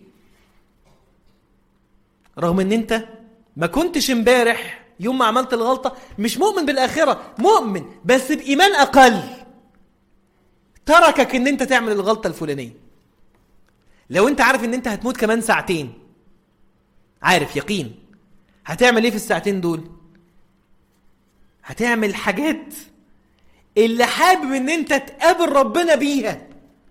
رغم ان انت ما كنتش امبارح يوم ما عملت الغلطة مش مؤمن بالآخرة، مؤمن بس بإيمان أقل تركك ان انت تعمل الغلطة الفلانية. لو انت عارف ان انت هتموت كمان ساعتين، عارف يقين، هتعمل ايه في الساعتين دول؟ هتعمل حاجات اللي حابب ان انت تقابل ربنا بيها.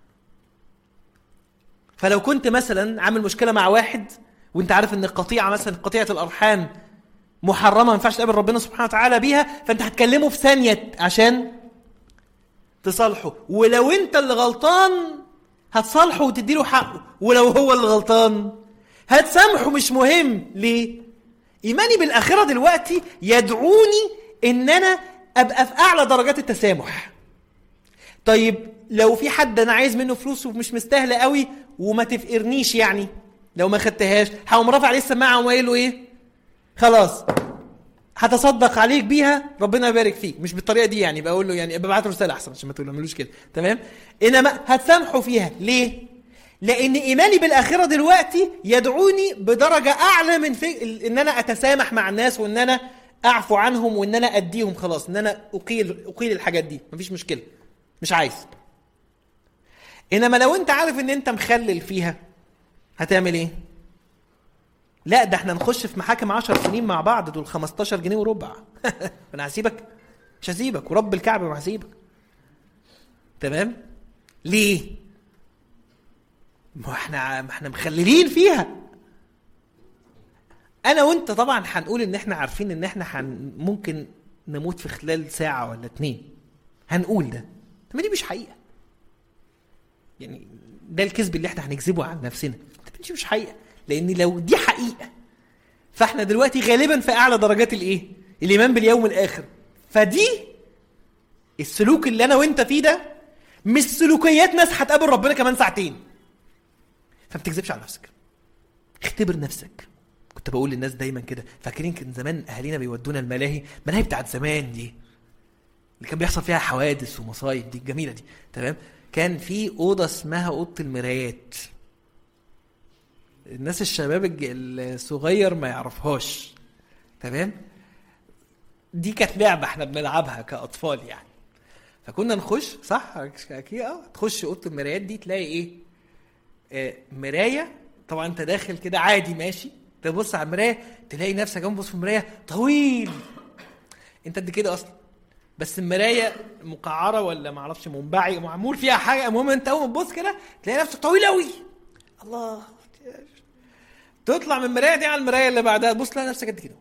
فلو كنت مثلا عامل مشكلة مع واحد وانت عارف ان القطيعة مثلا قطيعة الأرحام محرمة ما ينفعش تقابل ربنا سبحانه وتعالى بيها، فانت هتكلمه في ثانية عشان تصالحه، ولو انت اللي غلطان هتصالحه وتديله حقه، ولو هو اللي غلطان هتسامحه مش مهم. ليه؟ إيماني بالآخرة دلوقتي يدعوني ان انا ابقى في اعلى درجات التسامح. طيب لو في حد انا عايز منه فلوس ومش مستاهله قوي وما تفقرنيش، يعني لو ما خدتهاش هقوم رافع عليه السماعه وقايل له ايه؟ خلاص هتصدق عليك بيها ربنا يبارك فيك. مش بالطريقه دي يعني، بقول له يعني ببعت له رساله احسن عشان ما تقولوش كده، تمام؟ انما هتسامحه فيها. ليه؟ لان ايماني بالاخره دلوقتي يدعوني بدرجه اعلى من في ان انا اتسامح مع الناس وان انا اعفو عنهم وان انا اديهم، خلاص ان انا اقيل اقيل الحاجات دي، مفيش مشكله، مش عايز. انما لو انت عارف ان انت مخلل فيها هتعمل ايه؟ لا ده احنا نخش في محاكم عشر سنين مع بعض، دول خمستاشر جنيه وربع. انا هسيبك؟ مش هسيبك، ورب الكعبه ما هسيبك، تمام؟ ليه؟ ما احنا ما احنا مخللين فيها. انا وانت طبعا هنقول ان احنا عارفين ان احنا حن ممكن نموت في خلال ساعه ولا اتنين، هنقول ده، طب دي مش حقيقه يعني، ده الكذب اللي احنا هنكذبه عن نفسنا، دي مش حقيقه. لان لو دي حقيقه فاحنا دلوقتي غالبا في اعلى درجات الايه؟ الايمان باليوم الاخر. فدي السلوك اللي انا وانت فيه ده مش سلوكيات ناس هتقابل ربنا كمان ساعتين. فما تكذبش على نفسك، اختبر نفسك. كنت بقول للناس دايما كده، فاكرين كان زمان اهالينا بيودونا الملاهي، الملاهي بتاعت زمان دي اللي كان بيحصل فيها حوادث ومصايب دي الجميله دي، تمام؟ كان في اوضه اسمها اوضه المرايات، الناس الشباب الصغير ما يعرفهاش، تمام؟ دي كانت لعبه احنا بنلعبها كاطفال يعني. فكنا نخش، صح اكيد، اه تخش اوضه المرايات دي تلاقي ايه؟ آه مرايه. طبعا انت داخل كده عادي ماشي، تبص على المرايه تلاقي نفسك جنب بص في المرايه طويل، انت قد كده اصلا، بس المرايه مقعره ولا ما اعرفش منبعي معمول فيها حاجه، المهم انت اول ما تبص كده تلاقي نفسك طويل قوي. الله، تطلع من المرايه دي على المرايه اللي بعدها تبص تلاقي نفسك قد كده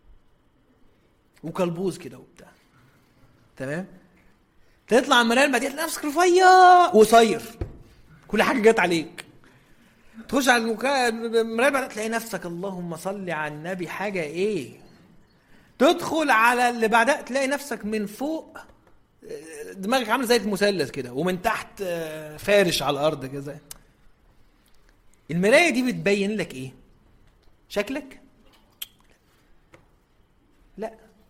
وكلبوز كده وبتاع، تمام. تطلع من المرايه اللي بعدها تلاقي نفسك رفيع وقصير، كل حاجه جت عليك. تخش على المكا... المرايه بعدها تلاقي نفسك اللهم صل على النبي حاجه ايه. تدخل على اللي بعدها تلاقي نفسك من فوق دماغك عامله زي المثلث كده، ومن تحت فارش على الارض كده. المرايه دي بتبين لك ايه؟ شكلك؟ لا.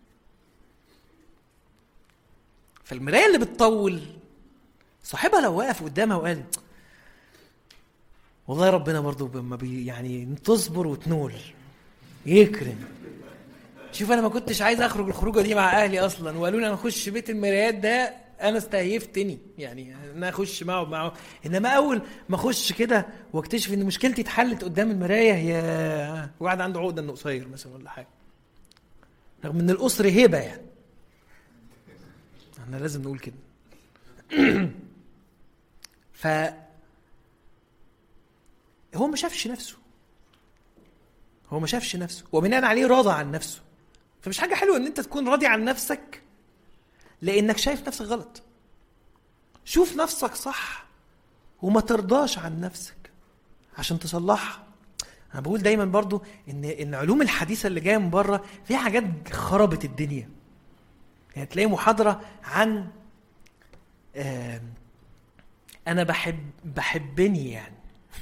فالمرايه اللي بتطول صاحبها لو واقف قدامها وقال والله ربنا برضو بما بي يعني تصبر وتنول يكرم. شوف انا ما كنتش عايز اخرج الخروجه دي مع اهلي اصلا، وقالوا لي انا اخش بيت المرايات ده، انا استهيفتني يعني انا اخش معه معه انما اول ما اخش كده واكتشف ان مشكلتي اتحلت قدام المرايه، هي واحد عنده عقده انه قصير مثلا ولا حاجه، رغم ان القصر هبه يعني. احنا لازم نقول كده. ف هو ما شافش نفسه، هو ما شافش نفسه وبناء عليه راضى عن نفسه. فمش حاجه حلوه ان انت تكون راضي عن نفسك لانك شايف نفسك غلط. شوف نفسك صح وما ترضاش عن نفسك عشان تصلحها. انا بقول دايما برضو ان ان علوم الحديثه اللي جايه من بره فيها حاجات خربت الدنيا. يعني تلاقي محاضره عن آه انا بحب بحبني يعني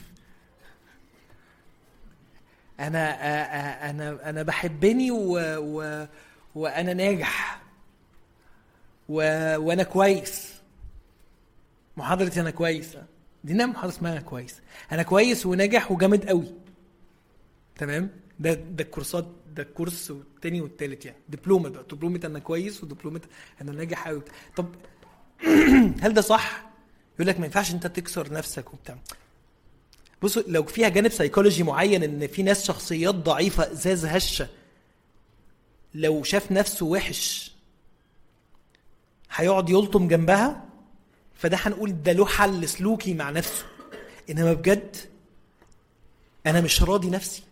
انا آه انا انا بحبني و و وانا ناجح و وانا كويس. محاضره انا كويس دي نعم محاضره اسمها كويس. انا كويس وناجح وجامد قوي، تمام. ده ده الكورسات، ده الكورس الثاني والثالث يعني دبلومه بقى، دبلومه انا كويس ودبلومه انا ناجح قوي. طب هل ده صح؟ يقول لك ما ينفعش انت تكسر نفسك وبتاع. بصوا لو فيها جانب سيكولوجي معين ان في ناس شخصيات ضعيفه ازاز هشه لو شاف نفسه وحش هيقعد يلطم جنبها، فده هنقول ده له حل سلوكي مع نفسه. انما بجد انا مش راضي نفسي،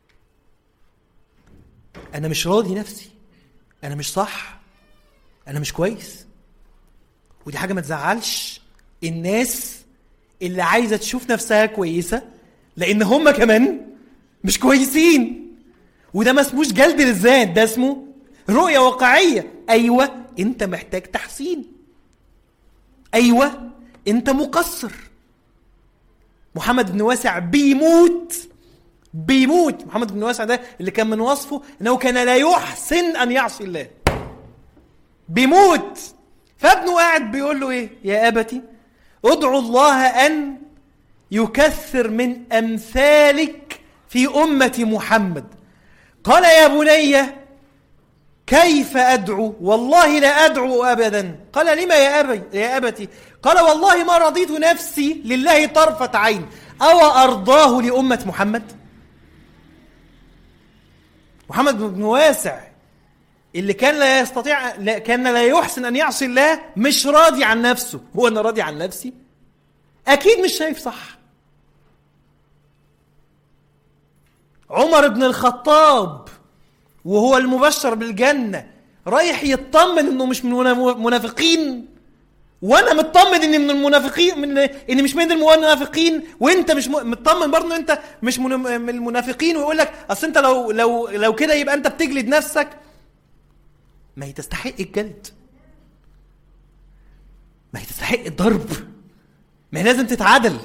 انا مش راضي نفسي، انا مش صح، انا مش كويس. ودي حاجه ما تزعلش الناس اللي عايزه تشوف نفسها كويسه، لان هم كمان مش كويسين. وده ما اسموش جلد للذات، ده اسمه رؤيه واقعيه. ايوه انت محتاج تحسين، ايوه انت مقصر. محمد بن واسع بيموت بيموت محمد بن واسع ده اللي كان من وصفه انه كان لا يحسن ان يعصي الله، بيموت. فابنه قاعد بيقول له ايه؟ يا ابتي ادعو الله ان يكثر من امثالك في امه محمد. قال يا بني كيف ادعو؟ والله لا ادعو ابدا. قال لما يا ابي يا ابتي؟ قال والله ما رضيت نفسي لله طرفه عين، او ارضاه لامه محمد. محمد بن واسع اللي كان لا يستطيع لا كان لا يحسن ان يعصي الله مش راضي عن نفسه. هو انا راضي عن نفسي؟ اكيد مش شايف صح. عمر بن الخطاب وهو المبشر بالجنة رايح يطمن انه مش من المنافقين، وانا مطمن اني من المنافقين، من اني مش من المنافقين، وانت مش مطمن برضه انت مش من المنافقين. ويقول لك اصل انت لو لو لو كده يبقى انت بتجلد نفسك. ما هي تستحق الجلد، ما هي تستحق الضرب، ما هي لازم تتعادل،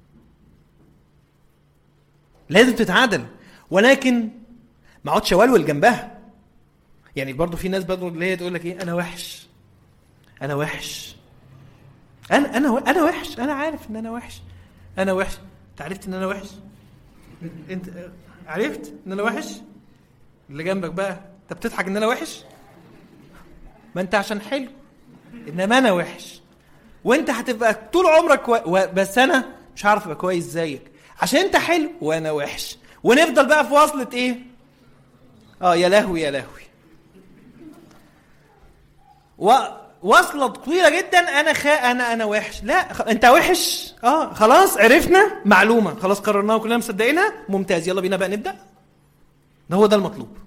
لازم تتعادل. ولكن ما اقعدش اولول جنبها. يعني برضو في ناس برضو اللي هي تقول لك ايه؟ انا وحش، انا وحش، انا انا انا وحش، انا عارف ان انا وحش، انا وحش. انت عرفت ان انا وحش؟ انت عرفت ان انا وحش؟ اللي جنبك بقى انت بتضحك ان انا وحش؟ ما انت عشان حلو، انما انا وحش. وانت هتبقى طول عمرك و... و... بس انا مش عارف ابقى كويس زيك عشان انت حلو وانا وحش. ونفضل بقى في وصلة ايه؟ اه يا لهوي يا لهوي. و... وصلة طويلة جدا انا خ... انا انا وحش. لا خ... انت وحش اه خلاص عرفنا معلومة، خلاص قررناها وكلنا مصدقينها، ممتاز، يلا بينا بقى نبدأ. ده هو ده المطلوب.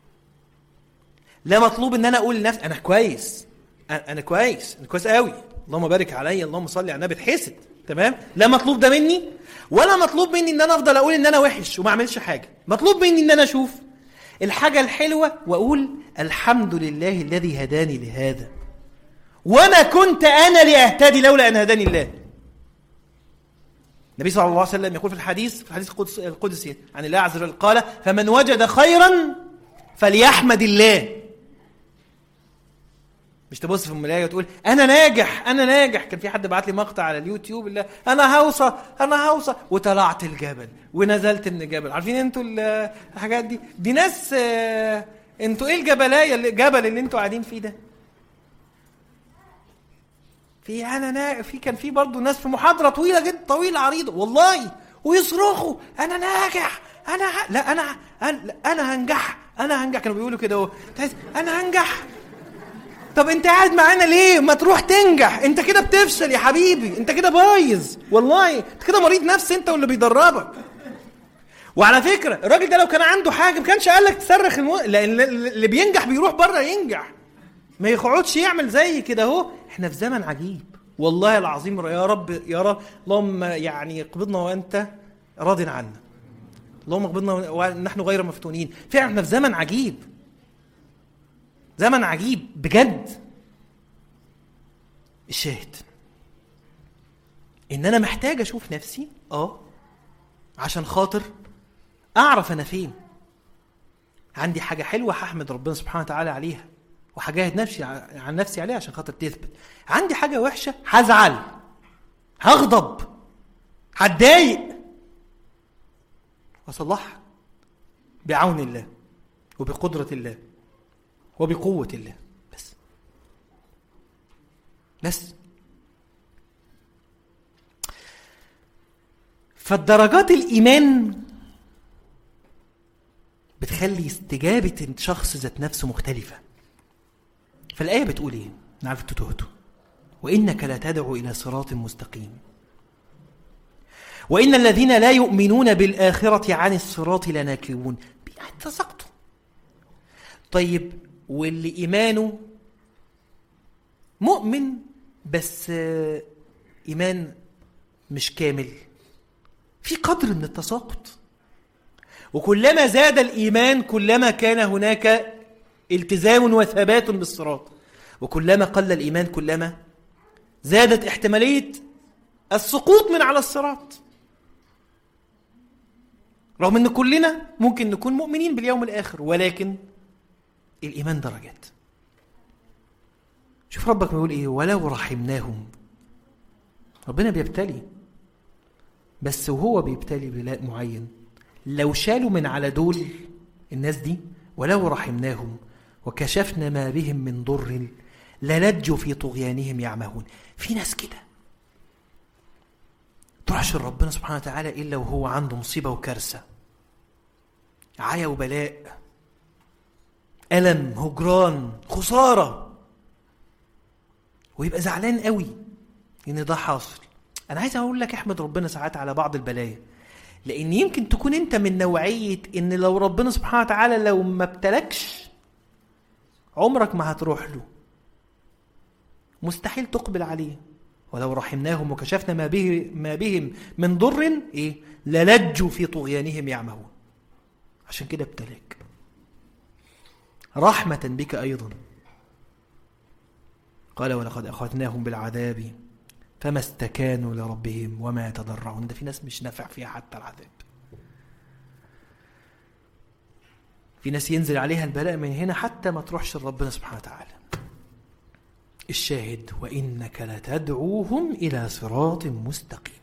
لا مطلوب ان انا اقول لنفسي انا كويس، انا كويس، انا كويس قوي، اللهم بارك عليا، اللهم صل على النبي، اتحسد تمام. لا مطلوب ده مني، ولا مطلوب مني ان انا افضل اقول ان انا وحش وما اعملش حاجة. مطلوب مني ان انا اشوف الحاجة الحلوة واقول الحمد لله الذي هداني لهذا، وما كنت انا لاهتدي لولا ان هداني الله. النبي صلى الله عليه وسلم يقول في الحديث في الحديث القدسي عن الله عز وجل قال: فمن وجد خيرا فليحمد الله. مش تبص في المرايه وتقول انا ناجح انا ناجح. كان في حد بعت لي مقطع على اليوتيوب اللي انا هوصل انا هوصل وطلعت الجبل ونزلت من الجبل. عارفين انتوا الحاجات دي؟ دي ناس انتوا ايه الجبلايه الجبل اللي انتوا قاعدين فيه ده؟ في انا نا... في كان في برضه ناس في محاضره طويله جدا طويله عريضه والله ويصرخوا انا ناجح انا ه... لا انا انا, أنا هنجح انا هنجح. كانوا بيقولوا كده اهو انا هنجح. طب انت قاعد معانا ليه؟ ما تروح تنجح. انت كده بتفشل يا حبيبي، انت كده بايظ والله، انت كده مريض نفسي انت واللي بيدربك. وعلى فكره الراجل ده لو كان عنده حاجه ما كانش قال لك تصرخ المو... لان اللي بينجح بيروح بره ينجح، ما يقعدش يعمل زي كده اهو. احنا في زمن عجيب والله العظيم. يا رب يا رب اللهم يعني اقبضنا وانت راض عنا، اللهم اقبضنا ونحن غير مفتونين. فعلا احنا في زمن عجيب، زمن عجيب بجد. الشاهد ان انا محتاج اشوف نفسي اه عشان خاطر اعرف انا فين. عندي حاجه حلوه هحمد ربنا سبحانه وتعالى عليها وهجاهد نفسي عن نفسي عليها عشان خاطر تثبت. عندي حاجه وحشه هزعل هغضب هتضايق واصلحها بعون الله وبقدره الله وبقوه الله. بس بس فالدرجات الإيمان بتخلي استجابة الشخص ذات نفسه مختلفة. فالآية بتقول إيه؟ نعرف تتوهته: وإنك لا تدعو إلى صراط مستقيم وإن الذين لا يؤمنون بالآخرة عن الصراط لناكبون. اتسقطوا. طيب واللي إيمانه مؤمن بس إيمان مش كامل، في قدر من التساقط. وكلما زاد الإيمان كلما كان هناك التزام وثبات بالصراط، وكلما قل الإيمان كلما زادت احتمالية السقوط من على الصراط. رغم أن كلنا ممكن نكون مؤمنين باليوم الآخر، ولكن الإيمان درجات. شوف ربك بيقول إيه: ولو رحمناهم. ربنا بيبتلي، بس وهو بيبتلي بلاء معين لو شالوا من على دول الناس دي ولو رحمناهم وكشفنا ما بهم من ضر للجوا في طغيانهم يعمهون. في ناس كده تروحش ربنا سبحانه وتعالى إلا وهو عنده مصيبة وكارثة، عيا وبلاء، ألم، هجران، خسارة، ويبقى زعلان قوي إن ده حاصل. أنا عايز أقول لك احمد ربنا ساعات على بعض البلايا، لأن يمكن تكون أنت من نوعية إن لو ربنا سبحانه وتعالى لو ما ابتلكش عمرك ما هتروح له، مستحيل تقبل عليه. ولو رحمناهم وكشفنا ما به ما بهم من ضر إيه للجوا في طغيانهم يعمهون. عشان كده ابتلك رحمة بك أيضا. قال: ولقد أخذناهم بالعذاب فما استكانوا لربهم وما يتضرعون. ده في ناس مش نافع فيها حتى العذاب، في ناس ينزل عليها البلاء من هنا حتى ما تروحش لربنا سبحانه وتعالى. الشاهد: وإنك لتدعوهم إلى صراط مستقيم.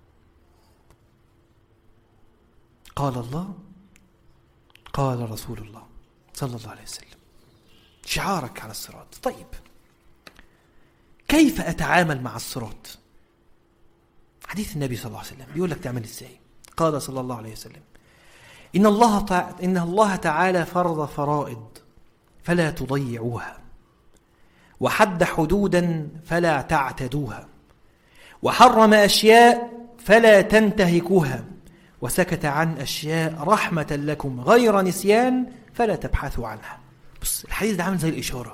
قال الله، قال رسول الله صلى الله عليه وسلم، شعارك على الصراط. طيب كيف أتعامل مع الصراط؟ حديث النبي صلى الله عليه وسلم بيقول لك تعمل إزاي. قال صلى الله عليه وسلم: إن الله إن الله تعالى فرض فرائض فلا تضيعوها، وحد حدودا فلا تعتدوها، وحرم أشياء فلا تنتهكوها، وسكت عن أشياء رحمة لكم غير نسيان فلا تبحثوا عنها. بص الحديث ده عامل زي الإشارة.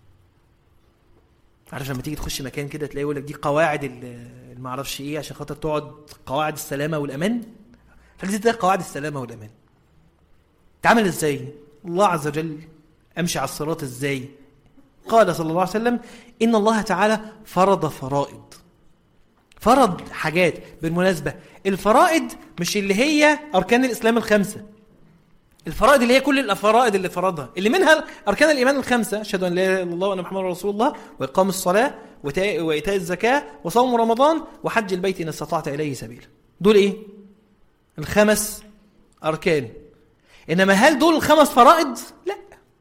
عارف لما تيجي تخش مكان كده تلاقي يقول لك دي قواعد المعرفش ايه عشان خاطر تقعد، قواعد السلامة والأمان. الحديث ده قواعد السلامة والأمان. تعمل ازاي؟ الله عز وجل أمشي على الصراط ازاي؟ قال صلى الله عليه وسلم إن الله تعالى فرض فرائض، فرض حاجات. بالمناسبة الفرائض مش اللي هي أركان الإسلام الخمسة، الفرائض اللي هي كل الفرائض اللي فرضها، اللي منها أركان الإيمان الخمسة، أشهد أن لا إله إلا الله وأن محمد رسول الله، وإقام الصلاة، وإيتاء الزكاة، وصوم رمضان، وحج البيت إن استطعت إليه سبيلا. دول إيه؟ الخمس أركان. إنما هل دول الخمس فرائض؟ لا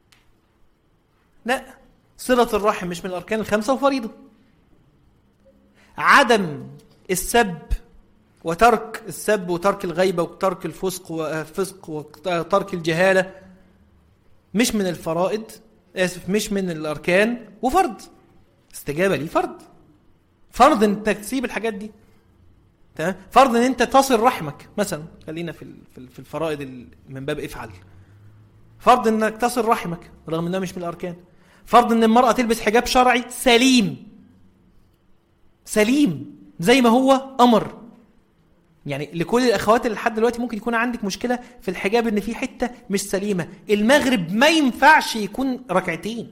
لا. صلة الرحم مش من الأركان الخمسة وفريضة. عدم السب وترك السب وترك الغيبة وترك الفسق وفسق وترك الجهالة مش من الفرائض، آسف مش من الأركان، وفرض استجابة لي فرض. فرض ان انت تسيب الحاجات دي، تمام. فرض ان انت تصل رحمك مثلا، خلينا في في الفرائض من باب افعل. فرض انك تصل رحمك رغم انها مش من الأركان. فرض ان المرأة تلبس حجاب شرعي سليم سليم زي ما هو أمر. يعني لكل الأخوات اللي لحد دلوقتي ممكن يكون عندك مشكلة في الحجاب إن في حتة مش سليمة، المغرب ما ينفعش يكون ركعتين،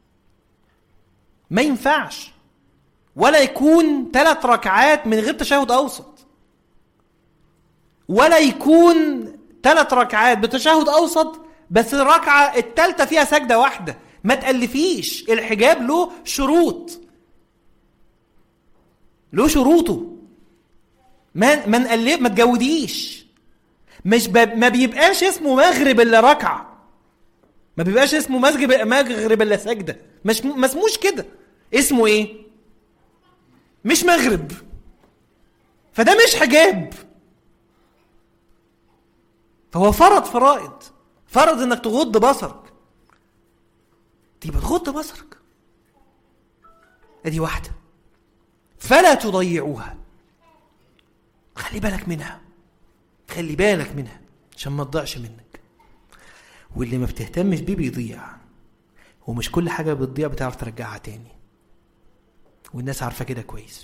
ما ينفعش، ولا يكون ثلاث ركعات من غير تشهد أوسط، ولا يكون ثلاث ركعات بتشهد أوسط بس الركعة الثالثة فيها سجدة واحدة. ما تألفيش، الحجاب له شروط، له شروطه. ما ما نقلب، ما تجوديش. مش ما بيبقاش اسمه مغرب الا ركعه، ما بيبقاش اسمه مغرب مغرب الا سجده، مش ما اسموش كده. اسمه ايه؟ مش مغرب، فده مش حجاب. فهو فرض فرائض. فرض انك تغض بصرك، تبقى تغض بصرك، ادي واحده. فلا تضيعوها، خلي بالك منها، خلي بالك منها عشان ما تضيعش منك. واللي ما بتهتمش بيه بيضيع، ومش كل حاجة بتضيع بتعرف ترجعها تاني، والناس عارفة كده كويس.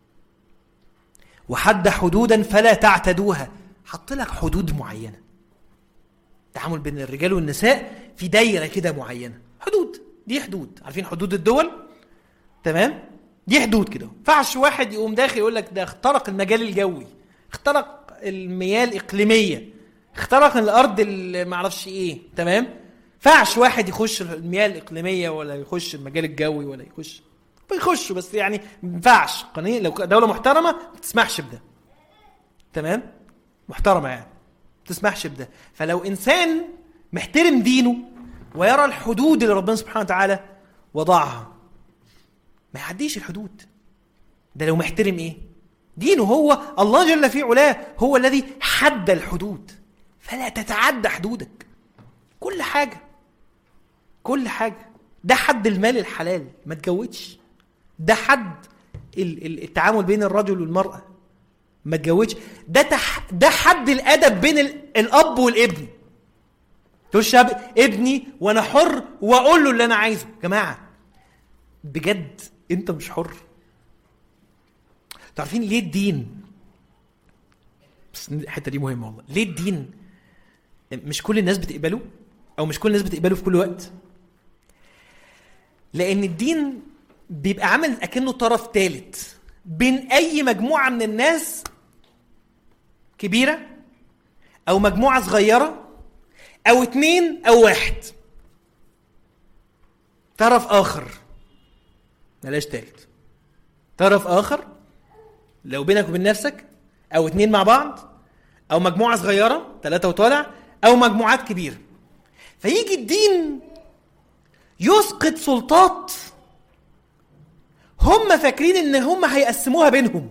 وحد حدودا فلا تعتدوها، حط لك حدود معينة. تعامل بين الرجال والنساء في دايرة كده معينة، حدود. دي حدود، عارفين حدود الدول؟ تمام؟ دي حدود كده. فعش واحد يقوم داخل يقول لك ده اخترق المجال الجوي، اخترق المياه الإقليمية، اخترق الأرض اللي معرفش ايه، تمام؟ فعش واحد يخش المياه الإقليمية ولا يخش المجال الجوي ولا يخش بيخش، بس يعني مفعش. قانون لو دولة محترمة ما تسمحش بده، تمام؟ محترمة يعني ما تسمحش بده. فلو إنسان محترم دينه ويرى الحدود اللي ربنا سبحانه وتعالى وضعها، ما يعديش الحدود. ده لو محترم ايه؟ دينه. هو الله جل في علاه هو الذي حد الحدود، فلا تتعدى حدودك. كل حاجة كل حاجة. ده حد المال الحلال، ما تجودش. ده حد التعامل بين الرجل والمرأة، ما تجودش. ده تح... ده حد الأدب بين الأب والابن. تقول شاب ابني وانا حر واقول له اللي انا عايزه. جماعة بجد انت مش حر. تعرفين ليه الدين، بس الحته دي مهمه والله، ليه الدين مش كل الناس بتقبله، او مش كل الناس بتقبله في كل وقت؟ لان الدين بيبقى عامل اكنه طرف ثالث بين اي مجموعه من الناس كبيره او مجموعه صغيره او اتنين او واحد. طرف اخر ملاش ثالث. طرف اخر لو بينك وبين نفسك، او اتنين مع بعض، او مجموعة صغيرة ثلاثة وطالع، او مجموعات كبيرة. فيجي الدين يسقط سلطات هم فاكرين ان هم هيقسموها بينهم،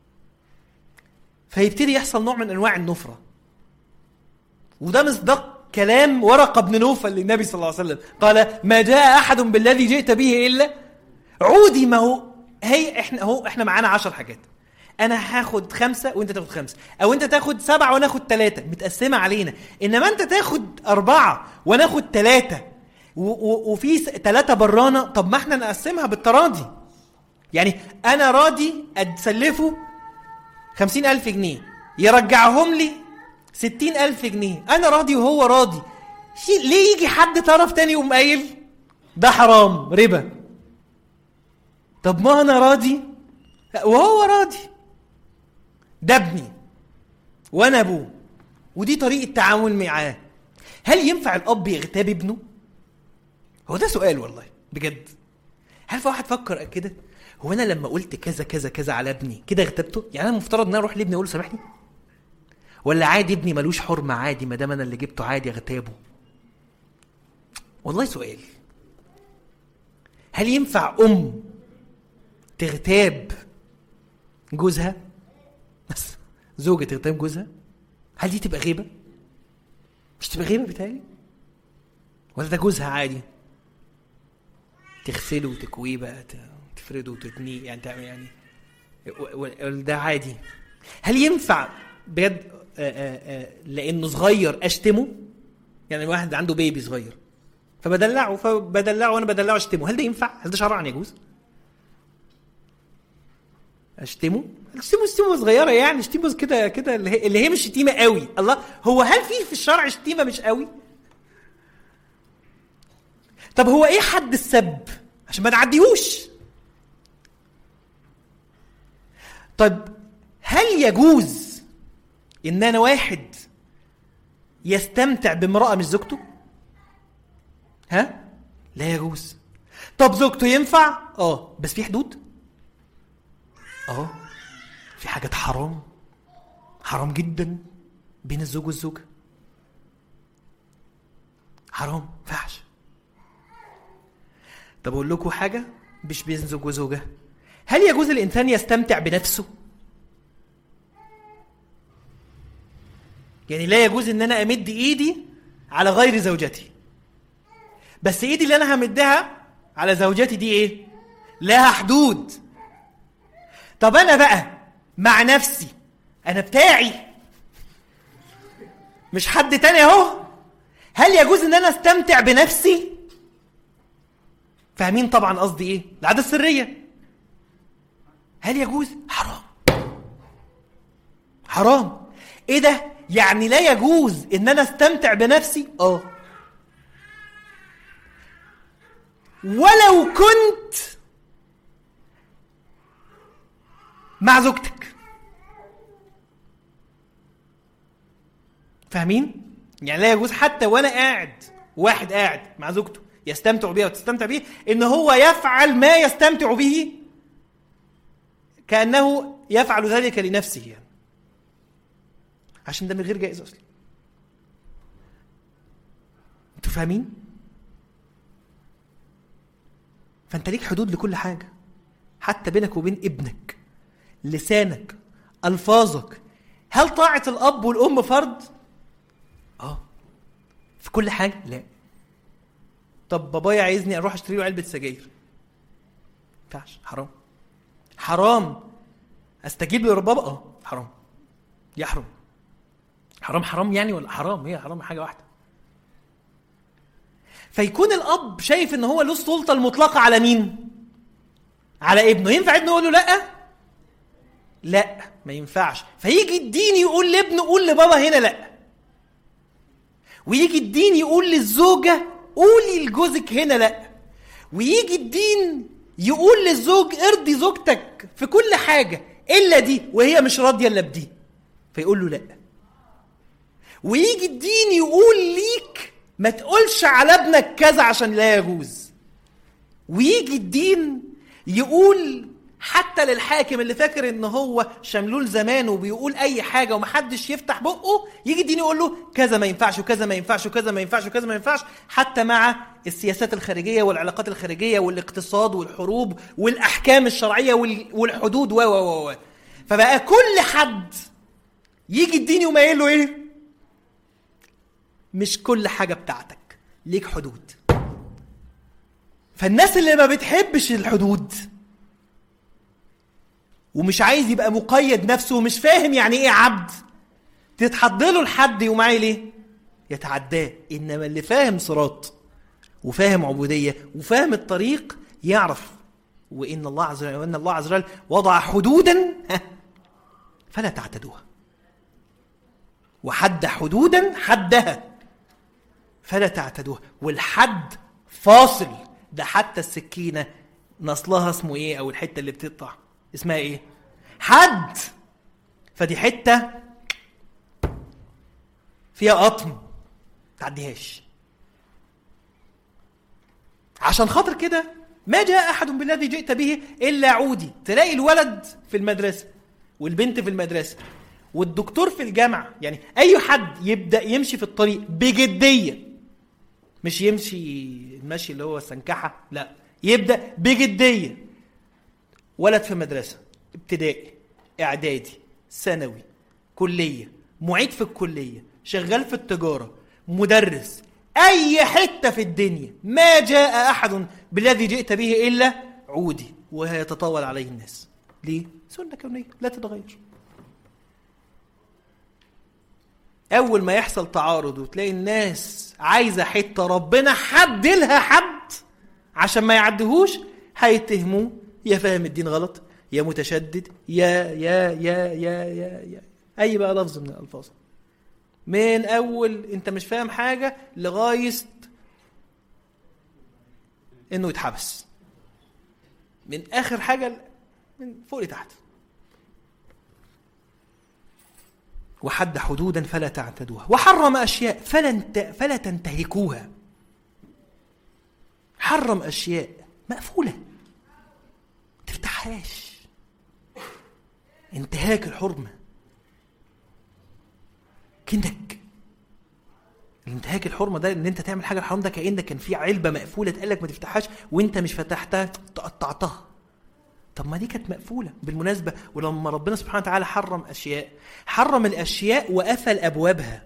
فيبتدي يحصل نوع من انواع النفرة. وده مصداق كلام ورقة بن نوفل للنبي صلى الله عليه وسلم، قال ما جاء أحد بالذي جئت به إلا عودي. ما هو هي احنا هو احنا معانا عشر حاجات، انا هاخد خمسة وانت تاخد خمسة، او انت تاخد سبعة وانا اخد ثلاثة، متقسمة علينا. انما انت تاخد اربعة وانا اخد ثلاثة وفي ثلاثة برانا، طب ما احنا نقسمها بالتراضي. يعني انا راضي اتسلفه خمسين الف جنيه يرجعهم لي ستين الف جنيه، انا راضي وهو راضي. ليه يجي حد طرف تاني يقوم قايل ده حرام ربا؟ طب ما انا راضي وهو راضي، ده ابني وانا ابوه، ودي طريقة تعامل معاه. هل ينفع الاب يغتاب ابنه؟ هو ده سؤال والله بجد. هل في واحد فكر كده؟ هو انا لما قلت كذا كذا كذا على ابني كده اغتبته؟ يعني انا المفترض ان انا اروح لابني اقول له سامحني؟ ولا عادي ابني ملوش حرمة، عادي ما دام انا اللي جبته عادي اغتابه؟ والله سؤال. هل ينفع ام تغتاب جوزها؟ بس زوجة تغتاب جوزها، هل دي تبقى غيبة؟ مش تبقى غيبة بتاعي؟ ولا ده جوزها عادي تغسله وتكويه بقى، تفرده وتتنيه، يعني تعمل يعني ده عادي؟ هل ينفع بجد لانه صغير اشتمه؟ يعني واحد عنده بيبي صغير فبدلعه فبدلعه وانا بدلعه اشتمه، هل ده ينفع؟ هل ده شرعا يجوز؟ اشتمه اشتمه اشتمه صغيره، يعني اشتمه كده كده اللي هي اللي هي مش شتيمه قوي. الله، هو هل في في الشرع شتيمه مش قوي؟ طب هو ايه حد السب عشان ما نعديهوش؟ طب هل يجوز ان انا واحد يستمتع بامرأة مش زوجته؟ ها؟ لا يجوز. طب زوجته ينفع؟ اه بس في حدود. اه في حاجات حرام حرام جدا بين الزوج والزوجة، حرام فحش. طب اقول لكم حاجة مش بين زوج وزوجة، هل يجوز الانسان يستمتع بنفسه؟ يعني لا يجوز ان انا امد ايدي على غير زوجتي، بس ايدي اللي انا همدها على زوجتي دي ايه؟ لها حدود. طب انا بقى مع نفسي، انا بتاعي مش حد تاني اهو، هل يجوز ان انا استمتع بنفسي؟ فاهمين طبعا قصدي ايه؟ العادة السرية. هل يجوز؟ حرام حرام. ايه ده؟ يعني لا يجوز ان انا استمتع بنفسي؟ اه ولو كنت مع زوجتك. فاهمين؟ يعني لا يجوز حتى وانا قاعد، واحد قاعد مع زوجته يستمتع بيها وتستمتع بيه، ان هو يفعل ما يستمتع به كأنه يفعل ذلك لنفسه، يعني عشان ده من غير جائز اصلا. انتوا فاهمين؟ فانت ليك حدود لكل حاجة، حتى بينك وبين ابنك، لسانك، الفاظك. هل طاعة الاب والام فرض؟ اه في كل حاجة؟ لا. طب بابايا عايزني اروح اشتري له علبة سجاير، فعش حرام حرام. استجيب لربابا؟ اه حرام، يحرم. حرام حرام يعني، ولا حرام هي حرام حاجة واحدة. فيكون الاب شايف ان هو له السلطة المطلقة على مين؟ على ابنه. ينفع ابنه يقول له لا؟ لا ما ينفعش. فيجي الدين يقول لابنه قول لبابا هنا لا، ويجي الدين يقول للزوجة قولي لجوزك هنا لا، ويجي الدين يقول للزوج ارضي زوجتك في كل حاجة إلا دي، وهي مش راضية إلا بدي فيقول له لا. ويجي الدين يقول ليك ما تقولش على ابنك كذا عشان لا يجوز. ويجي الدين يقول حتى للحاكم اللي فاكر ان هو شملول زمان وبيقول اي حاجة ومحدش يفتح بقه، يجي الدين يقول له كذا ما ينفعش وكذا ما ينفعش وكذا ما ينفعش وكذا ما ينفعش، حتى مع السياسات الخارجية والعلاقات الخارجية والاقتصاد والحروب والأحكام الشرعية والحدود و و و فبقى كل حد يجي الدين يقوم قايل له ايه؟ مش كل حاجة بتاعتك، ليك حدود. فالناس اللي ما بتحبش الحدود ومش عايز يبقى مقيد نفسه ومش فاهم يعني ايه عبد، تتحط له الحد يقوم عايل ايه؟ يتعداه. انما اللي فاهم صراط وفاهم عبودية وفاهم الطريق يعرف وان الله عز وجل وان الله عز وجل وضع حدودا فلا تعتدوها، وحد حدودا حدها فلا تعتدوها. والحد فاصل، ده حتى السكينة نصلها اسمه ايه؟ او الحتة اللي بتقطع اسمها ايه؟ حد. فدي حتة فيها قطم تعديهاش. عشان خاطر كده ما جاء احد بالذي جئت به الا عودي. تلاقي الولد في المدرسة والبنت في المدرسة والدكتور في الجامعة، يعني اي حد يبدأ يمشي في الطريق بجدية، مش يمشي المشي اللي هو السنكحة، لا، يبدأ بجدية. ولد في مدرسة ابتدائي، اعدادي، ثانوي، كلية، معيد في الكلية، شغال في التجارة، مدرس، اي حتة في الدنيا، ما جاء احد بالذي جئت به الا عودي، وهيتطاول عليه الناس. ليه؟ سنة كونية لا تتغير. اول ما يحصل تعارض وتلاقي الناس عايزة حتة ربنا حد لها حد عشان ما يعدهوش، هيتهموه يا فاهم الدين غلط، يا متشدد، يا يا يا يا يا, يا. اي بقى لفظ من الالفاظ، من اول انت مش فاهم حاجة لغاية انه يتحبس، من اخر حاجة من فوق لتحت. وحد حدودا فلا تعتدوها، وحرم اشياء فلا فلا تنتهكوها. حرم اشياء مقفولة تفتحهاش. انتهاك الحرمة كأنك الانتهاك الحرمة ده ان انت تعمل حاجة الحرام، ده كأنك كان في علبة مقفولة تقالك ما تفتحهاش وانت مش فتحتها تقطعتها. طب ما دي كانت مقفولة بالمناسبة. ولما ربنا سبحانه وتعالى حرم أشياء، حرم الأشياء وقفل أبوابها،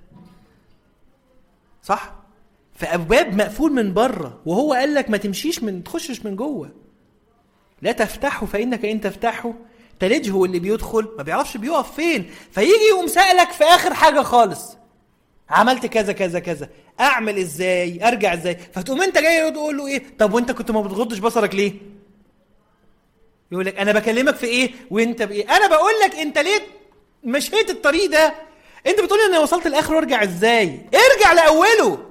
صح؟ فأبواب مقفول من بره، وهو قال لك ما تمشيش من تخشش من جوه. لا تفتحه فإنك إن تفتحه تلجه، واللي بيدخل ما بيعرفش بيقف فين، فيجي يقوم سألك في آخر حاجة خالص، عملت كذا كذا كذا، أعمل إزاي؟ أرجع إزاي؟ فتقوم أنت جاي تقول له إيه؟ طب وأنت كنت ما بتغضش بصرك ليه؟ يقول لك انا بكلمك في ايه وانت بايه؟ انا بقول لك انت ليه مشيت الطريق ده؟ انت بتقول لي انا وصلت الاخر وارجع ازاي؟ ارجع لاوله،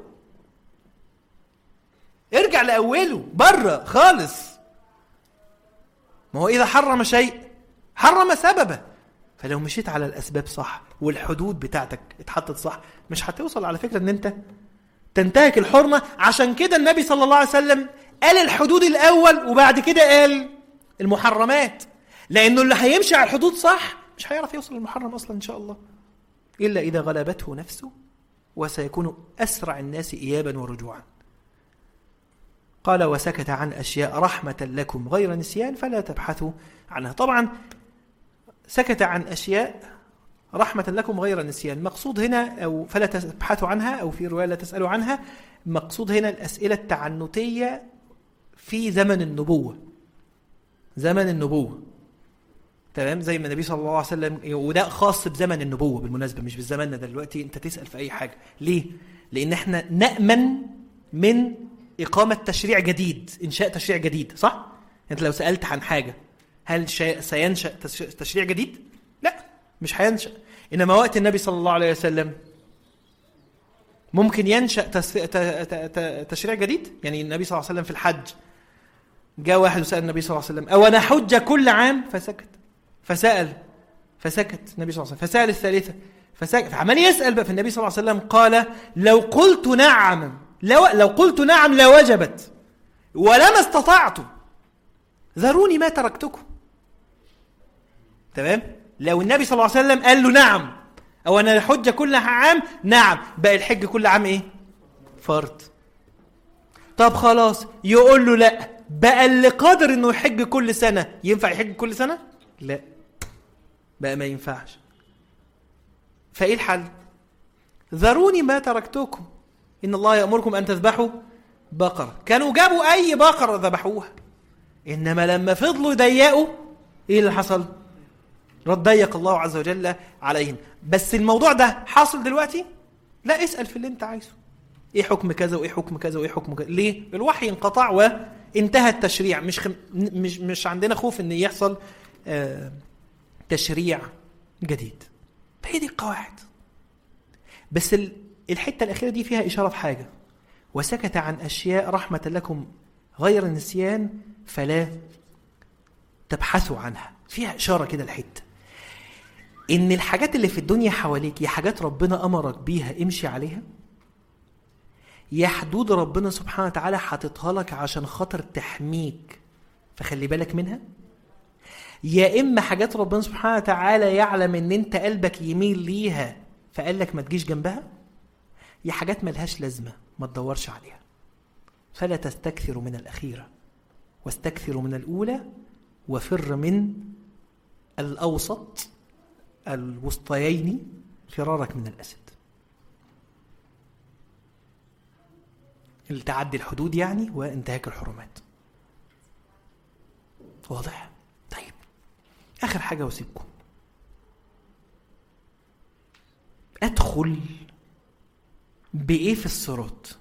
ارجع لاوله بره خالص. ما هو اذا حرم شيء حرم سببه، فلو مشيت على الاسباب صح والحدود بتاعتك اتحطت صح، مش هتوصل على فكره ان انت تنتهك الحرمه. عشان كده النبي صلى الله عليه وسلم قال الحدود الاول وبعد كده قال المحرمات، لأنه اللي هيمشي على الحدود صح مش هيعرف يوصل للمحرم أصلا إن شاء الله، إلا إذا غلبته نفسه، وسيكون أسرع الناس إيابا ورجوعا. قال وسكت عن أشياء رحمة لكم غير نسيان فلا تبحثوا عنها. طبعا سكت عن أشياء رحمة لكم غير نسيان، مقصود هنا أو فلا تبحثوا عنها، أو في رواية لا تسألوا عنها، مقصود هنا الأسئلة التعنتية في زمن النبوة، زمن النبوة، تمام؟ زي ما النبي صلى الله عليه وسلم، وده خاص بزمن النبوة بالمناسبة، مش بالزمن ده دلوقتي انت تسأل في اي حاجة. ليه؟ لان احنا نأمن من اقامة تشريع جديد، انشاء تشريع جديد، صح؟ انت لو سألت عن حاجة هل سينشأ تشريع جديد؟ لا، مش هينشأ. انما وقت النبي صلى الله عليه وسلم ممكن ينشأ تشريع جديد. يعني النبي صلى الله عليه وسلم في الحج جاء واحد وسأل النبي صلى الله عليه وسلم أو أنا حج كل عام؟ فسكت، فسأل فسكت النبي صلى الله عليه وسلم، فسأل الثالثة فسكت، فعمال يسأل بقى. في النبي صلى الله عليه وسلم قال لو قلت نعم لو, لو قلت نعم لوجبت ولما استطعت ذروني ما تركتكم. تمام؟ لو النبي صلى الله عليه وسلم قال له نعم أو أنا حج كل عام، نعم، بقى الحج كل عام إيه؟ فرض. طب خلاص، يقول له لا، بقى اللي قادر انه يحج كل سنة ينفع يحج كل سنة؟ لا، بقى ما ينفعش. فايه الحل؟ ذروني ما تركتكم، إن الله يأمركم أن تذبحوا بقرة. كانوا جابوا أي بقرة ذبحوها. إنما لما فضلوا يضيقوا إيه اللي حصل؟ رد ضيق الله عز وجل عليهم. بس الموضوع ده حاصل دلوقتي؟ لا، اسأل في اللي انت عايزه. ايه حكم كذا وايه حكم كذا وايه حكم كذا. ليه؟ الوحي انقطع وانتهى التشريع. مش خم... مش مش عندنا خوف ان يحصل آه تشريع جديد. هي دي القواعد. بس ال... الحتة الأخيرة دي فيها إشارة في حاجة: وسكت عن أشياء رحمة لكم غير النسيان فلا تبحثوا عنها. فيها إشارة كده الحتة إن الحاجات اللي في الدنيا حواليك يا حاجات ربنا أمرك بيها امشي عليها، يا حدود ربنا سبحانه وتعالى حاططها لك عشان خاطر تحميك فخلي بالك منها، يا إما حاجات ربنا سبحانه وتعالى يعلم إن أنت قلبك يميل ليها فقال لك ما تجيش جنبها، يا حاجات ملهاش لازمة ما تدورش عليها. فلا تستكثروا من الأخيرة واستكثروا من الأولى وفر من الأوسط الوسطيين فرارك من الأسد. التعدي الحدود يعني وانتهاك الحرمات. واضح؟ طيب آخر حاجة واسيبكم. أدخل بإيه في الصراط؟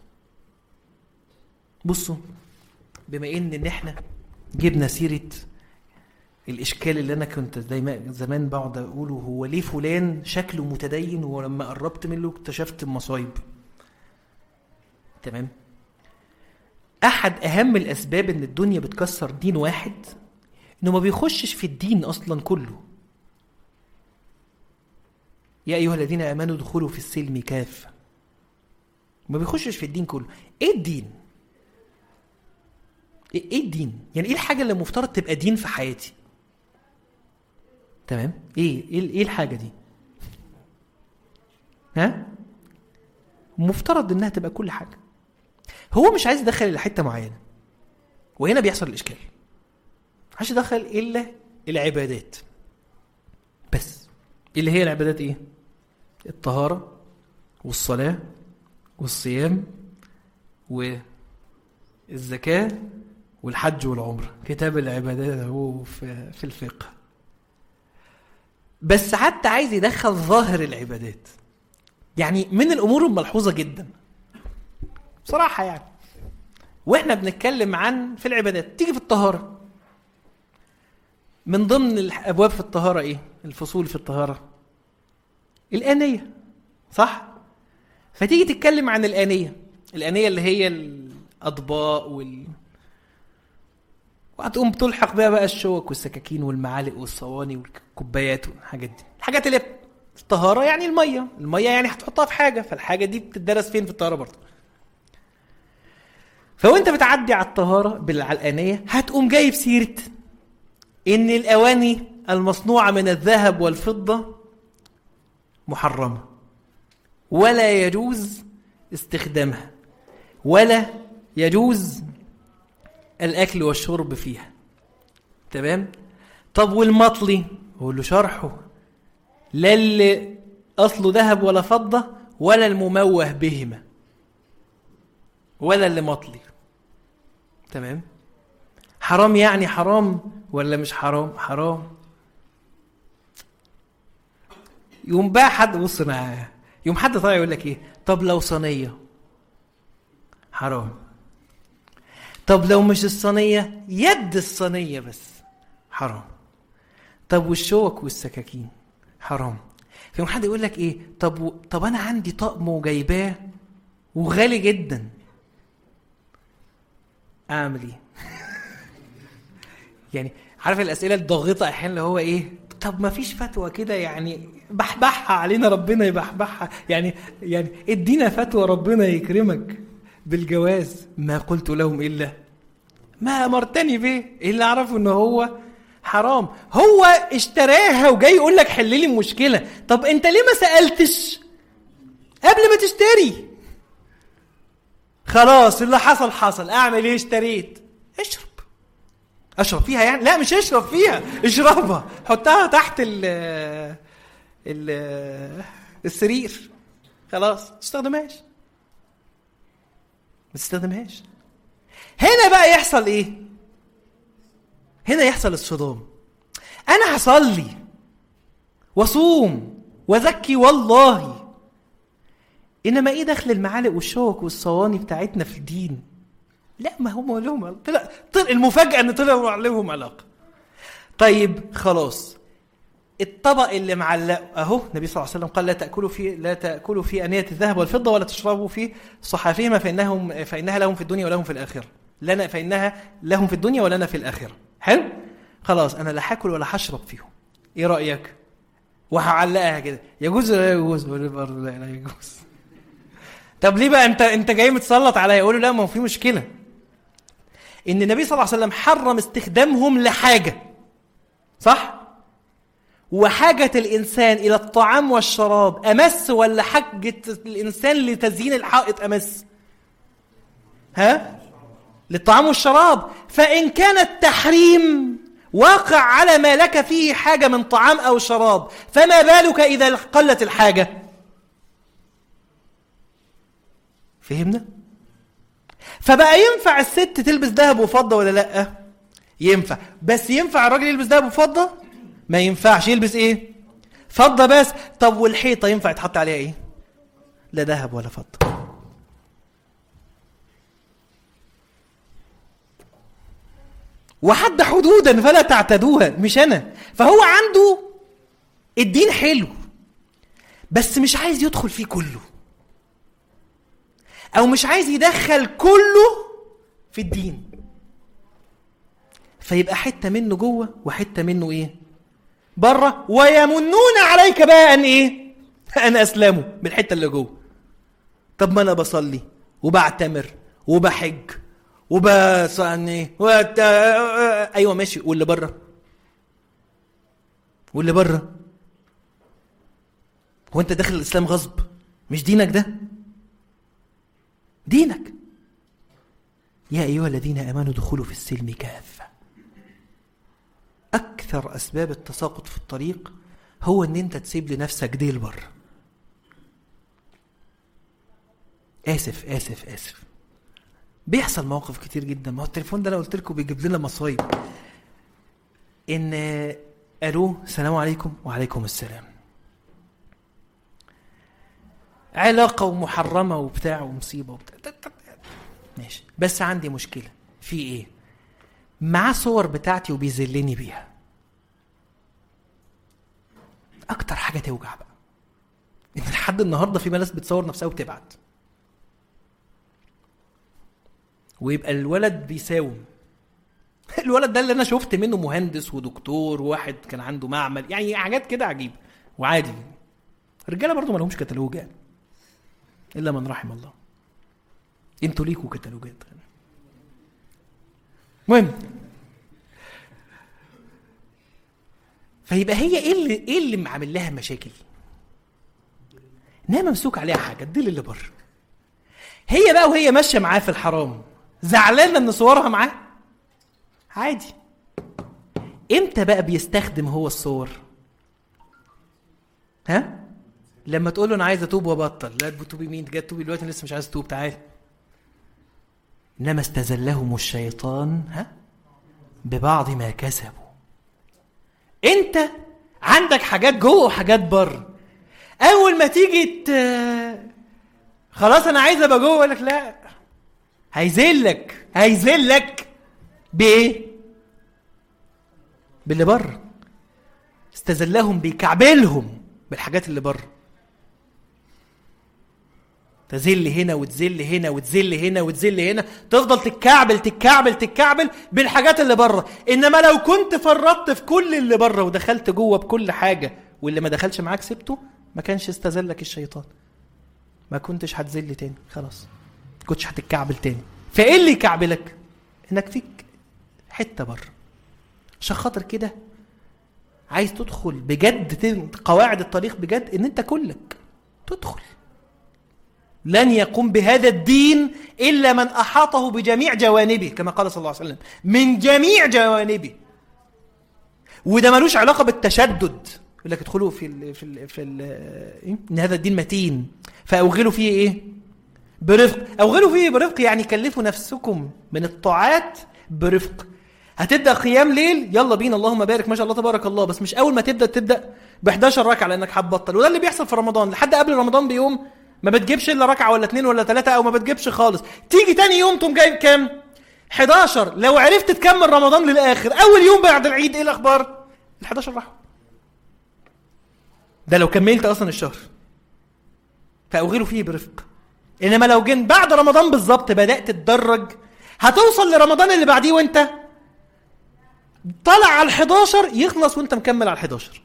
بصوا، بما إن إن إحنا جبنا سيرة الإشكال اللي أنا كنت دايما زمان بقعد أقوله، هو ليه فلان شكله متدين ولما قربت منه اكتشفت المصايب. تمام؟ أحد أهم الأسباب إن الدنيا بتكسر دين واحد إنه ما بيخشش في الدين أصلا كله. يا أيها الذين آمنوا ادخلوا في السلم كافة. ما بيخشش في الدين كله. إيه الدين؟ إيه الدين؟ يعني إيه الحاجة اللي مفترض تبقى دين في حياتي؟ تمام؟ إيه إيه الحاجة دي؟ ها؟ مفترض إنها تبقى كل حاجة. هو مش عايز يدخل إلى حتة معينة، وهنا بيحصل الإشكال. عايز يدخل إلا العبادات بس. اللي هي العبادات إيه؟ الطهارة والصلاة والصيام والزكاة والحج والعمرة. كتاب العبادات هو في الفقه. بس حتى عايز يدخل ظاهر العبادات. يعني من الأمور الملحوظة جدا بصراحة يعني، وإحنا بنتكلم عن في العبادات تيجي في الطهارة. من ضمن الأبواب في الطهارة إيه؟ الفصول في الطهارة الآنية، صح؟ فتيجي تتكلم عن الآنية. الآنية اللي هي الأطباق وال وهتقوم تلحق بها بقى الشوك والسكاكين والمعالق والصواني والكوبايات والحاجات دي. الحاجات اللي في الطهارة يعني المية. المية يعني هتحطها في حاجة، فالحاجة دي بتدرس فين في الطهارة برضه. فوانت بتعدي على الطهارة بالعلقانية هتقوم جايب سيرة ان الأواني المصنوعة من الذهب والفضة محرمة ولا يجوز استخدامها ولا يجوز الأكل والشرب فيها. تمام؟ طب والمطلي هو له شرحه، لا اللي أصله ذهب ولا فضة ولا المموه بهما ولا اللي مطلي. تمام؟ حرام يعني حرام ولا مش حرام؟ حرام. يوم بقى حد بص معاه، يوم حد طالع يقول لك ايه؟ طب لو صينيه حرام. طب لو مش الصينيه، يد الصينيه بس حرام. طب والشوك والسكاكين حرام. فيوم حد يقول لك ايه؟ طب و... طب انا عندي طقم وجايباه وغالي جدا، اعمل ايه؟ يعني عارف الاسئله الضاغطه احيانا اللي هو ايه؟ طب ما فيش فتوى كده يعني بحبحها علينا ربنا يبحبحها، يعني يعني ادينا فتوى ربنا يكرمك بالجواز. ما قلت لهم الا ما امرتني به، اللي اعرفه انه هو حرام. هو اشتراها وجاي يقول لك حل لي المشكله. طب انت ليه ما سالتش قبل ما تشتري؟ خلاص اللي حصل حصل، اعمل ايه؟ اشتريت، اشرب. اشرب فيها يعني؟ لا مش اشرب فيها، اشربها، حطها تحت ال ال السرير، خلاص تستخدمهاش. تستخدمهاش. هنا بقى يحصل ايه؟ هنا يحصل الصدام. انا هصلي وصوم وزكي والله، انما ايه دخل المعالق والشوك والصواني بتاعتنا في الدين؟ لا، ما هم لهم طلع طلع المفاجاه ان طلعوا لهم علاقه. طيب خلاص، الطبق اللي معلق اهو النبي صلى الله عليه وسلم قال لا تاكلوا في لا تاكلوا في انيه الذهب والفضه ولا تشربوا في صحافهما فانهم فانها لهم في الدنيا ولهم في الاخره. لنا فانها لهم في الدنيا ولنا في الاخره. حلو، خلاص انا لا هاكل ولا هشرب فيهم. ايه رايك؟ وهعلقها كده، يجوز ولا يجوز؟ لا لا يجوز. طب ليه بقى انت انت جاي متسلط عليا؟ يقولوا لا، ما هو في مشكله ان النبي صلى الله عليه وسلم حرم استخدامهم لحاجه، صح؟ وحاجة الإنسان إلى الطعام والشراب أمس ولا حاجة الإنسان لتزيين الحائط أمس؟ ها؟ للطعام والشراب. فإن كان التحريم واقع على ما لك فيه حاجة من طعام أو شراب، فما بالك إذا قلت الحاجة؟ فهمنا؟ فبقى ينفع الست تلبس ذهب وفضة ولا لأ؟ ينفع. بس ينفع الراجل يلبس ذهب وفضة؟ ما ينفعش. يلبس ايه؟ فضة بس. طب والحيطة ينفع يتحط عليها ايه؟ لا ذهب ولا فضة. وحد حدودا فلا تعتدوها، مش انا. فهو عنده الدين حلو بس مش عايز يدخل فيه كله، او مش عايز يدخل كله في الدين، فيبقى حتة منه جوه وحتة منه ايه؟ بره. ويمنون عليك بقى ان ايه؟ ان اسلموا بالحته اللي جوه. طب ما انا بصلي وبعتمر وبحج وبصني وت... ايوه ماشي، واللي بره؟ واللي بره هو انت داخل الاسلام غصب؟ مش دينك ده؟ دينك. يا ايها الذين امنوا ادخلوا في السلم كافه. أكثر أسباب التساقط في الطريق هو أن أنت تسيب لنفسك ديل بره. آسف آسف آسف بيحصل مواقف كتير جدا. ما هو التليفون ده أنا قلت لكم بيجيب لنا مصايب. إن ألو السلام عليكم. وعليكم السلام. علاقة ومحرمة وبتاع ومصيبة وبتاع. ماشي، بس عندي مشكلة. في إيه؟ معاه صور بتاعتي وبيذلني بيها. اكتر حاجه توجع بقى ان لحد النهارده في ناس بتصور نفسها وبتبعت، ويبقى الولد بيساوم. الولد ده اللي انا شفت منه مهندس ودكتور وواحد كان عنده معمل، يعني حاجات كده عجيبه وعادي. الرجاله برضو ما لهمش كتالوج يعني، الا من رحم الله. انتوا ليكوا كتالوجات. مهم، فيبقى هي ايه اللي ايه اللي معامل لها مشاكل؟ انها ممسوك عليها حاجه الديل اللي بره. هي بقى وهي ماشيه معاه في الحرام زعلانه ان صورها معاه عادي. امتى بقى بيستخدم هو الصور؟ ها؟ لما تقول له انا عايز اتوب وابطل. لا تتوبي مين؟ جاي تتوبي دلوقتي؟ لسه مش عايز تتوب. تعال. انما استزلهم الشيطان ها ببعض ما كسبوا. انت عندك حاجات جوه وحاجات بره. اول ما تيجي ت... خلاص انا عايز ابقى جوه، لك لا، هيذلك هيذلك بايه؟ باللي بره. استزلهم بيكعبلهم بالحاجات اللي بره. تزل هنا وتزل هنا وتزل هنا وتزل هنا، تفضل تتكعبل تتكعبل تتكعبل بالحاجات اللي بره. انما لو كنت فرطت في كل اللي بره ودخلت جوه بكل حاجه، واللي ما دخلش معاك سبته، ما كانش استزلك الشيطان، ما كنتش هتزل تاني. خلاص كنتش هتتكعبل تاني. فايه اللي يكعبلك؟ انك فيك حته بره. عشان خاطر كده عايز تدخل بجد قواعد الطريق بجد، ان انت كلك تدخل. لن يقوم بهذا الدين إلا من أحاطه بجميع جوانبه، كما قال صلى الله عليه وسلم، من جميع جوانبه. وده ملوش علاقة بالتشدد. يقول لك ادخلوا في ال في ال في ال إيه؟ إن هذا الدين متين فأوغلوا فيه إيه؟ برفق. أوغلوا فيه برفق يعني كلفوا نفسكم من الطاعات برفق. هتبدأ قيام ليل، يلا بينا اللهم بارك ما شاء الله تبارك الله، بس مش أول ما تبدأ تبدأ ب احداشر ركعة لأنك هتبطل. وده اللي بيحصل في رمضان، لحد قبل رمضان بيوم ما بتجيبش إلا ركعة ولا اتنين ولا تلاتة، أو ما بتجيبش خالص. تيجي تاني يوم تقوم جايب كام؟ احداشر. لو عرفت تكمل رمضان للآخر، أول يوم بعد العيد إيه الأخبار؟ ال احداشر راحوا. ده لو كملت أصلا الشهر. فأوغلوا فيه برفق. إنما لو جن بعد رمضان بالظبط بدأت تتدرج، هتوصل لرمضان اللي بعديه وانت طلع على الحداشر، يخلص وانت مكمل على الحداشر.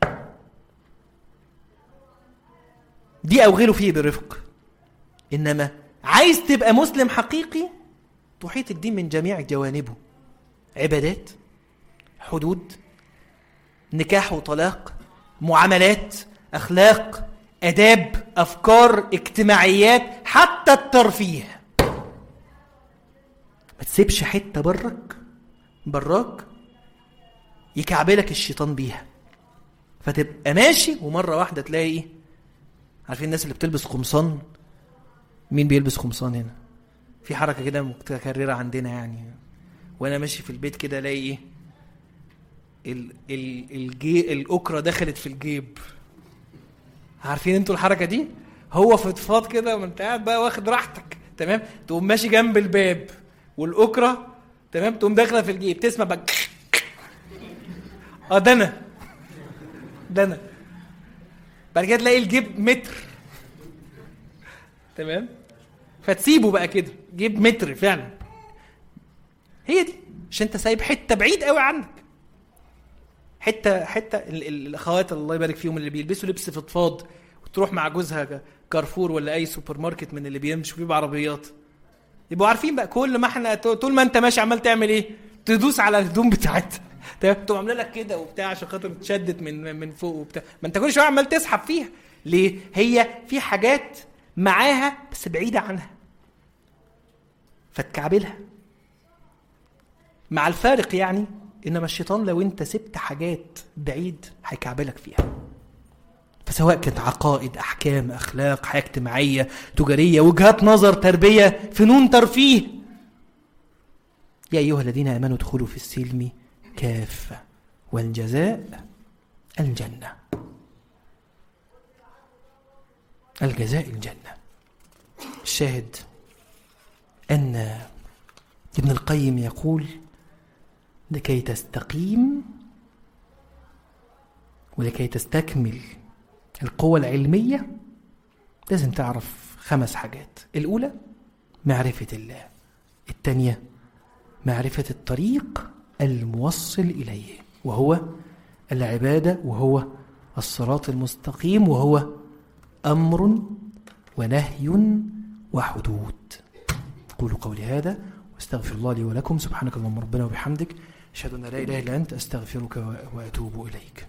دي أوغلوا فيه برفق. إنما عايز تبقى مسلم حقيقي، تحيط الدين من جميع جوانبه، عبادات، حدود، نكاح وطلاق، معاملات، أخلاق، أداب، أفكار، اجتماعيات، حتى الترفيه. ما تسيبش حتة برك براك يكعبلك الشيطان بيها، فتبقى ماشي ومرة واحدة تلاقي ايه؟ عارفين الناس اللي بتلبس قمصان؟ مين بيلبس قمصان هنا؟ في حركة كده متكررة عندنا يعني، وانا ماشي في البيت كده الاقي ايه؟ ال ال الجي الأكرة دخلت في الجيب. عارفين انتوا الحركة دي؟ هو فضفاض كده وانت قاعد بقى واخد راحتك، تمام؟ تقوم ماشي جنب الباب والأكرة، تمام؟ تقوم داخله في الجيب، تسمع بقى اه ده انا ده انا بعد كده تلاقي الجيب متر، تمام؟ فتسيبه بقى كده جيب متر فعلا. هي دي، عشان انت سايب حته بعيد قوي عنك، حته حته الاخوات الله يبارك فيهم اللي بيلبسوا لبس فضفاض وتروح مع جوزها كارفور ولا اي سوبر ماركت من اللي بيمشوا فيه بعربيات، يبقوا عارفين بقى كل ما احنا طول ما انت ماشي عمال تعمل ايه؟ تدوس على الهدوم بتاعتها، تمام؟ تقوم عامله لك كده وبتاع عشان خاطر تشدت من من فوق وبتاع. ما انت كل شويه عمال تسحب فيها. ليه؟ هي في حاجات معاها بس بعيده عنها، فتكعبلها مع الفارق يعني. انما الشيطان لو انت سبت حاجات بعيد هيكعبلك فيها. فسواء كانت عقائد، احكام، اخلاق، حياه اجتماعيه، تجاريه، وجهات نظر، تربيه، فنون، ترفيه، يا ايها الذين امنوا ادخلوا في السلم كافه والجزاء الجنه. الجزاء الجنه. الشاهد ان ابن القيم يقول: لكي تستقيم ولكي تستكمل القوة العلمية لازم تعرف خمس حاجات. الأولى معرفة الله، الثانية معرفة الطريق الموصل إليه وهو العبادة، وهو الصراط المستقيم، وهو أمر ونهي وحدود. قولوا قولي هذا واستغفر الله لي ولكم. سبحانك اللهم ربنا وبحمدك، أشهد أن لا إله إلا أنت، أستغفرك وأتوب إليك.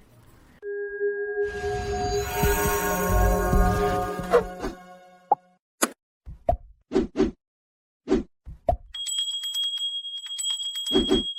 Thank you.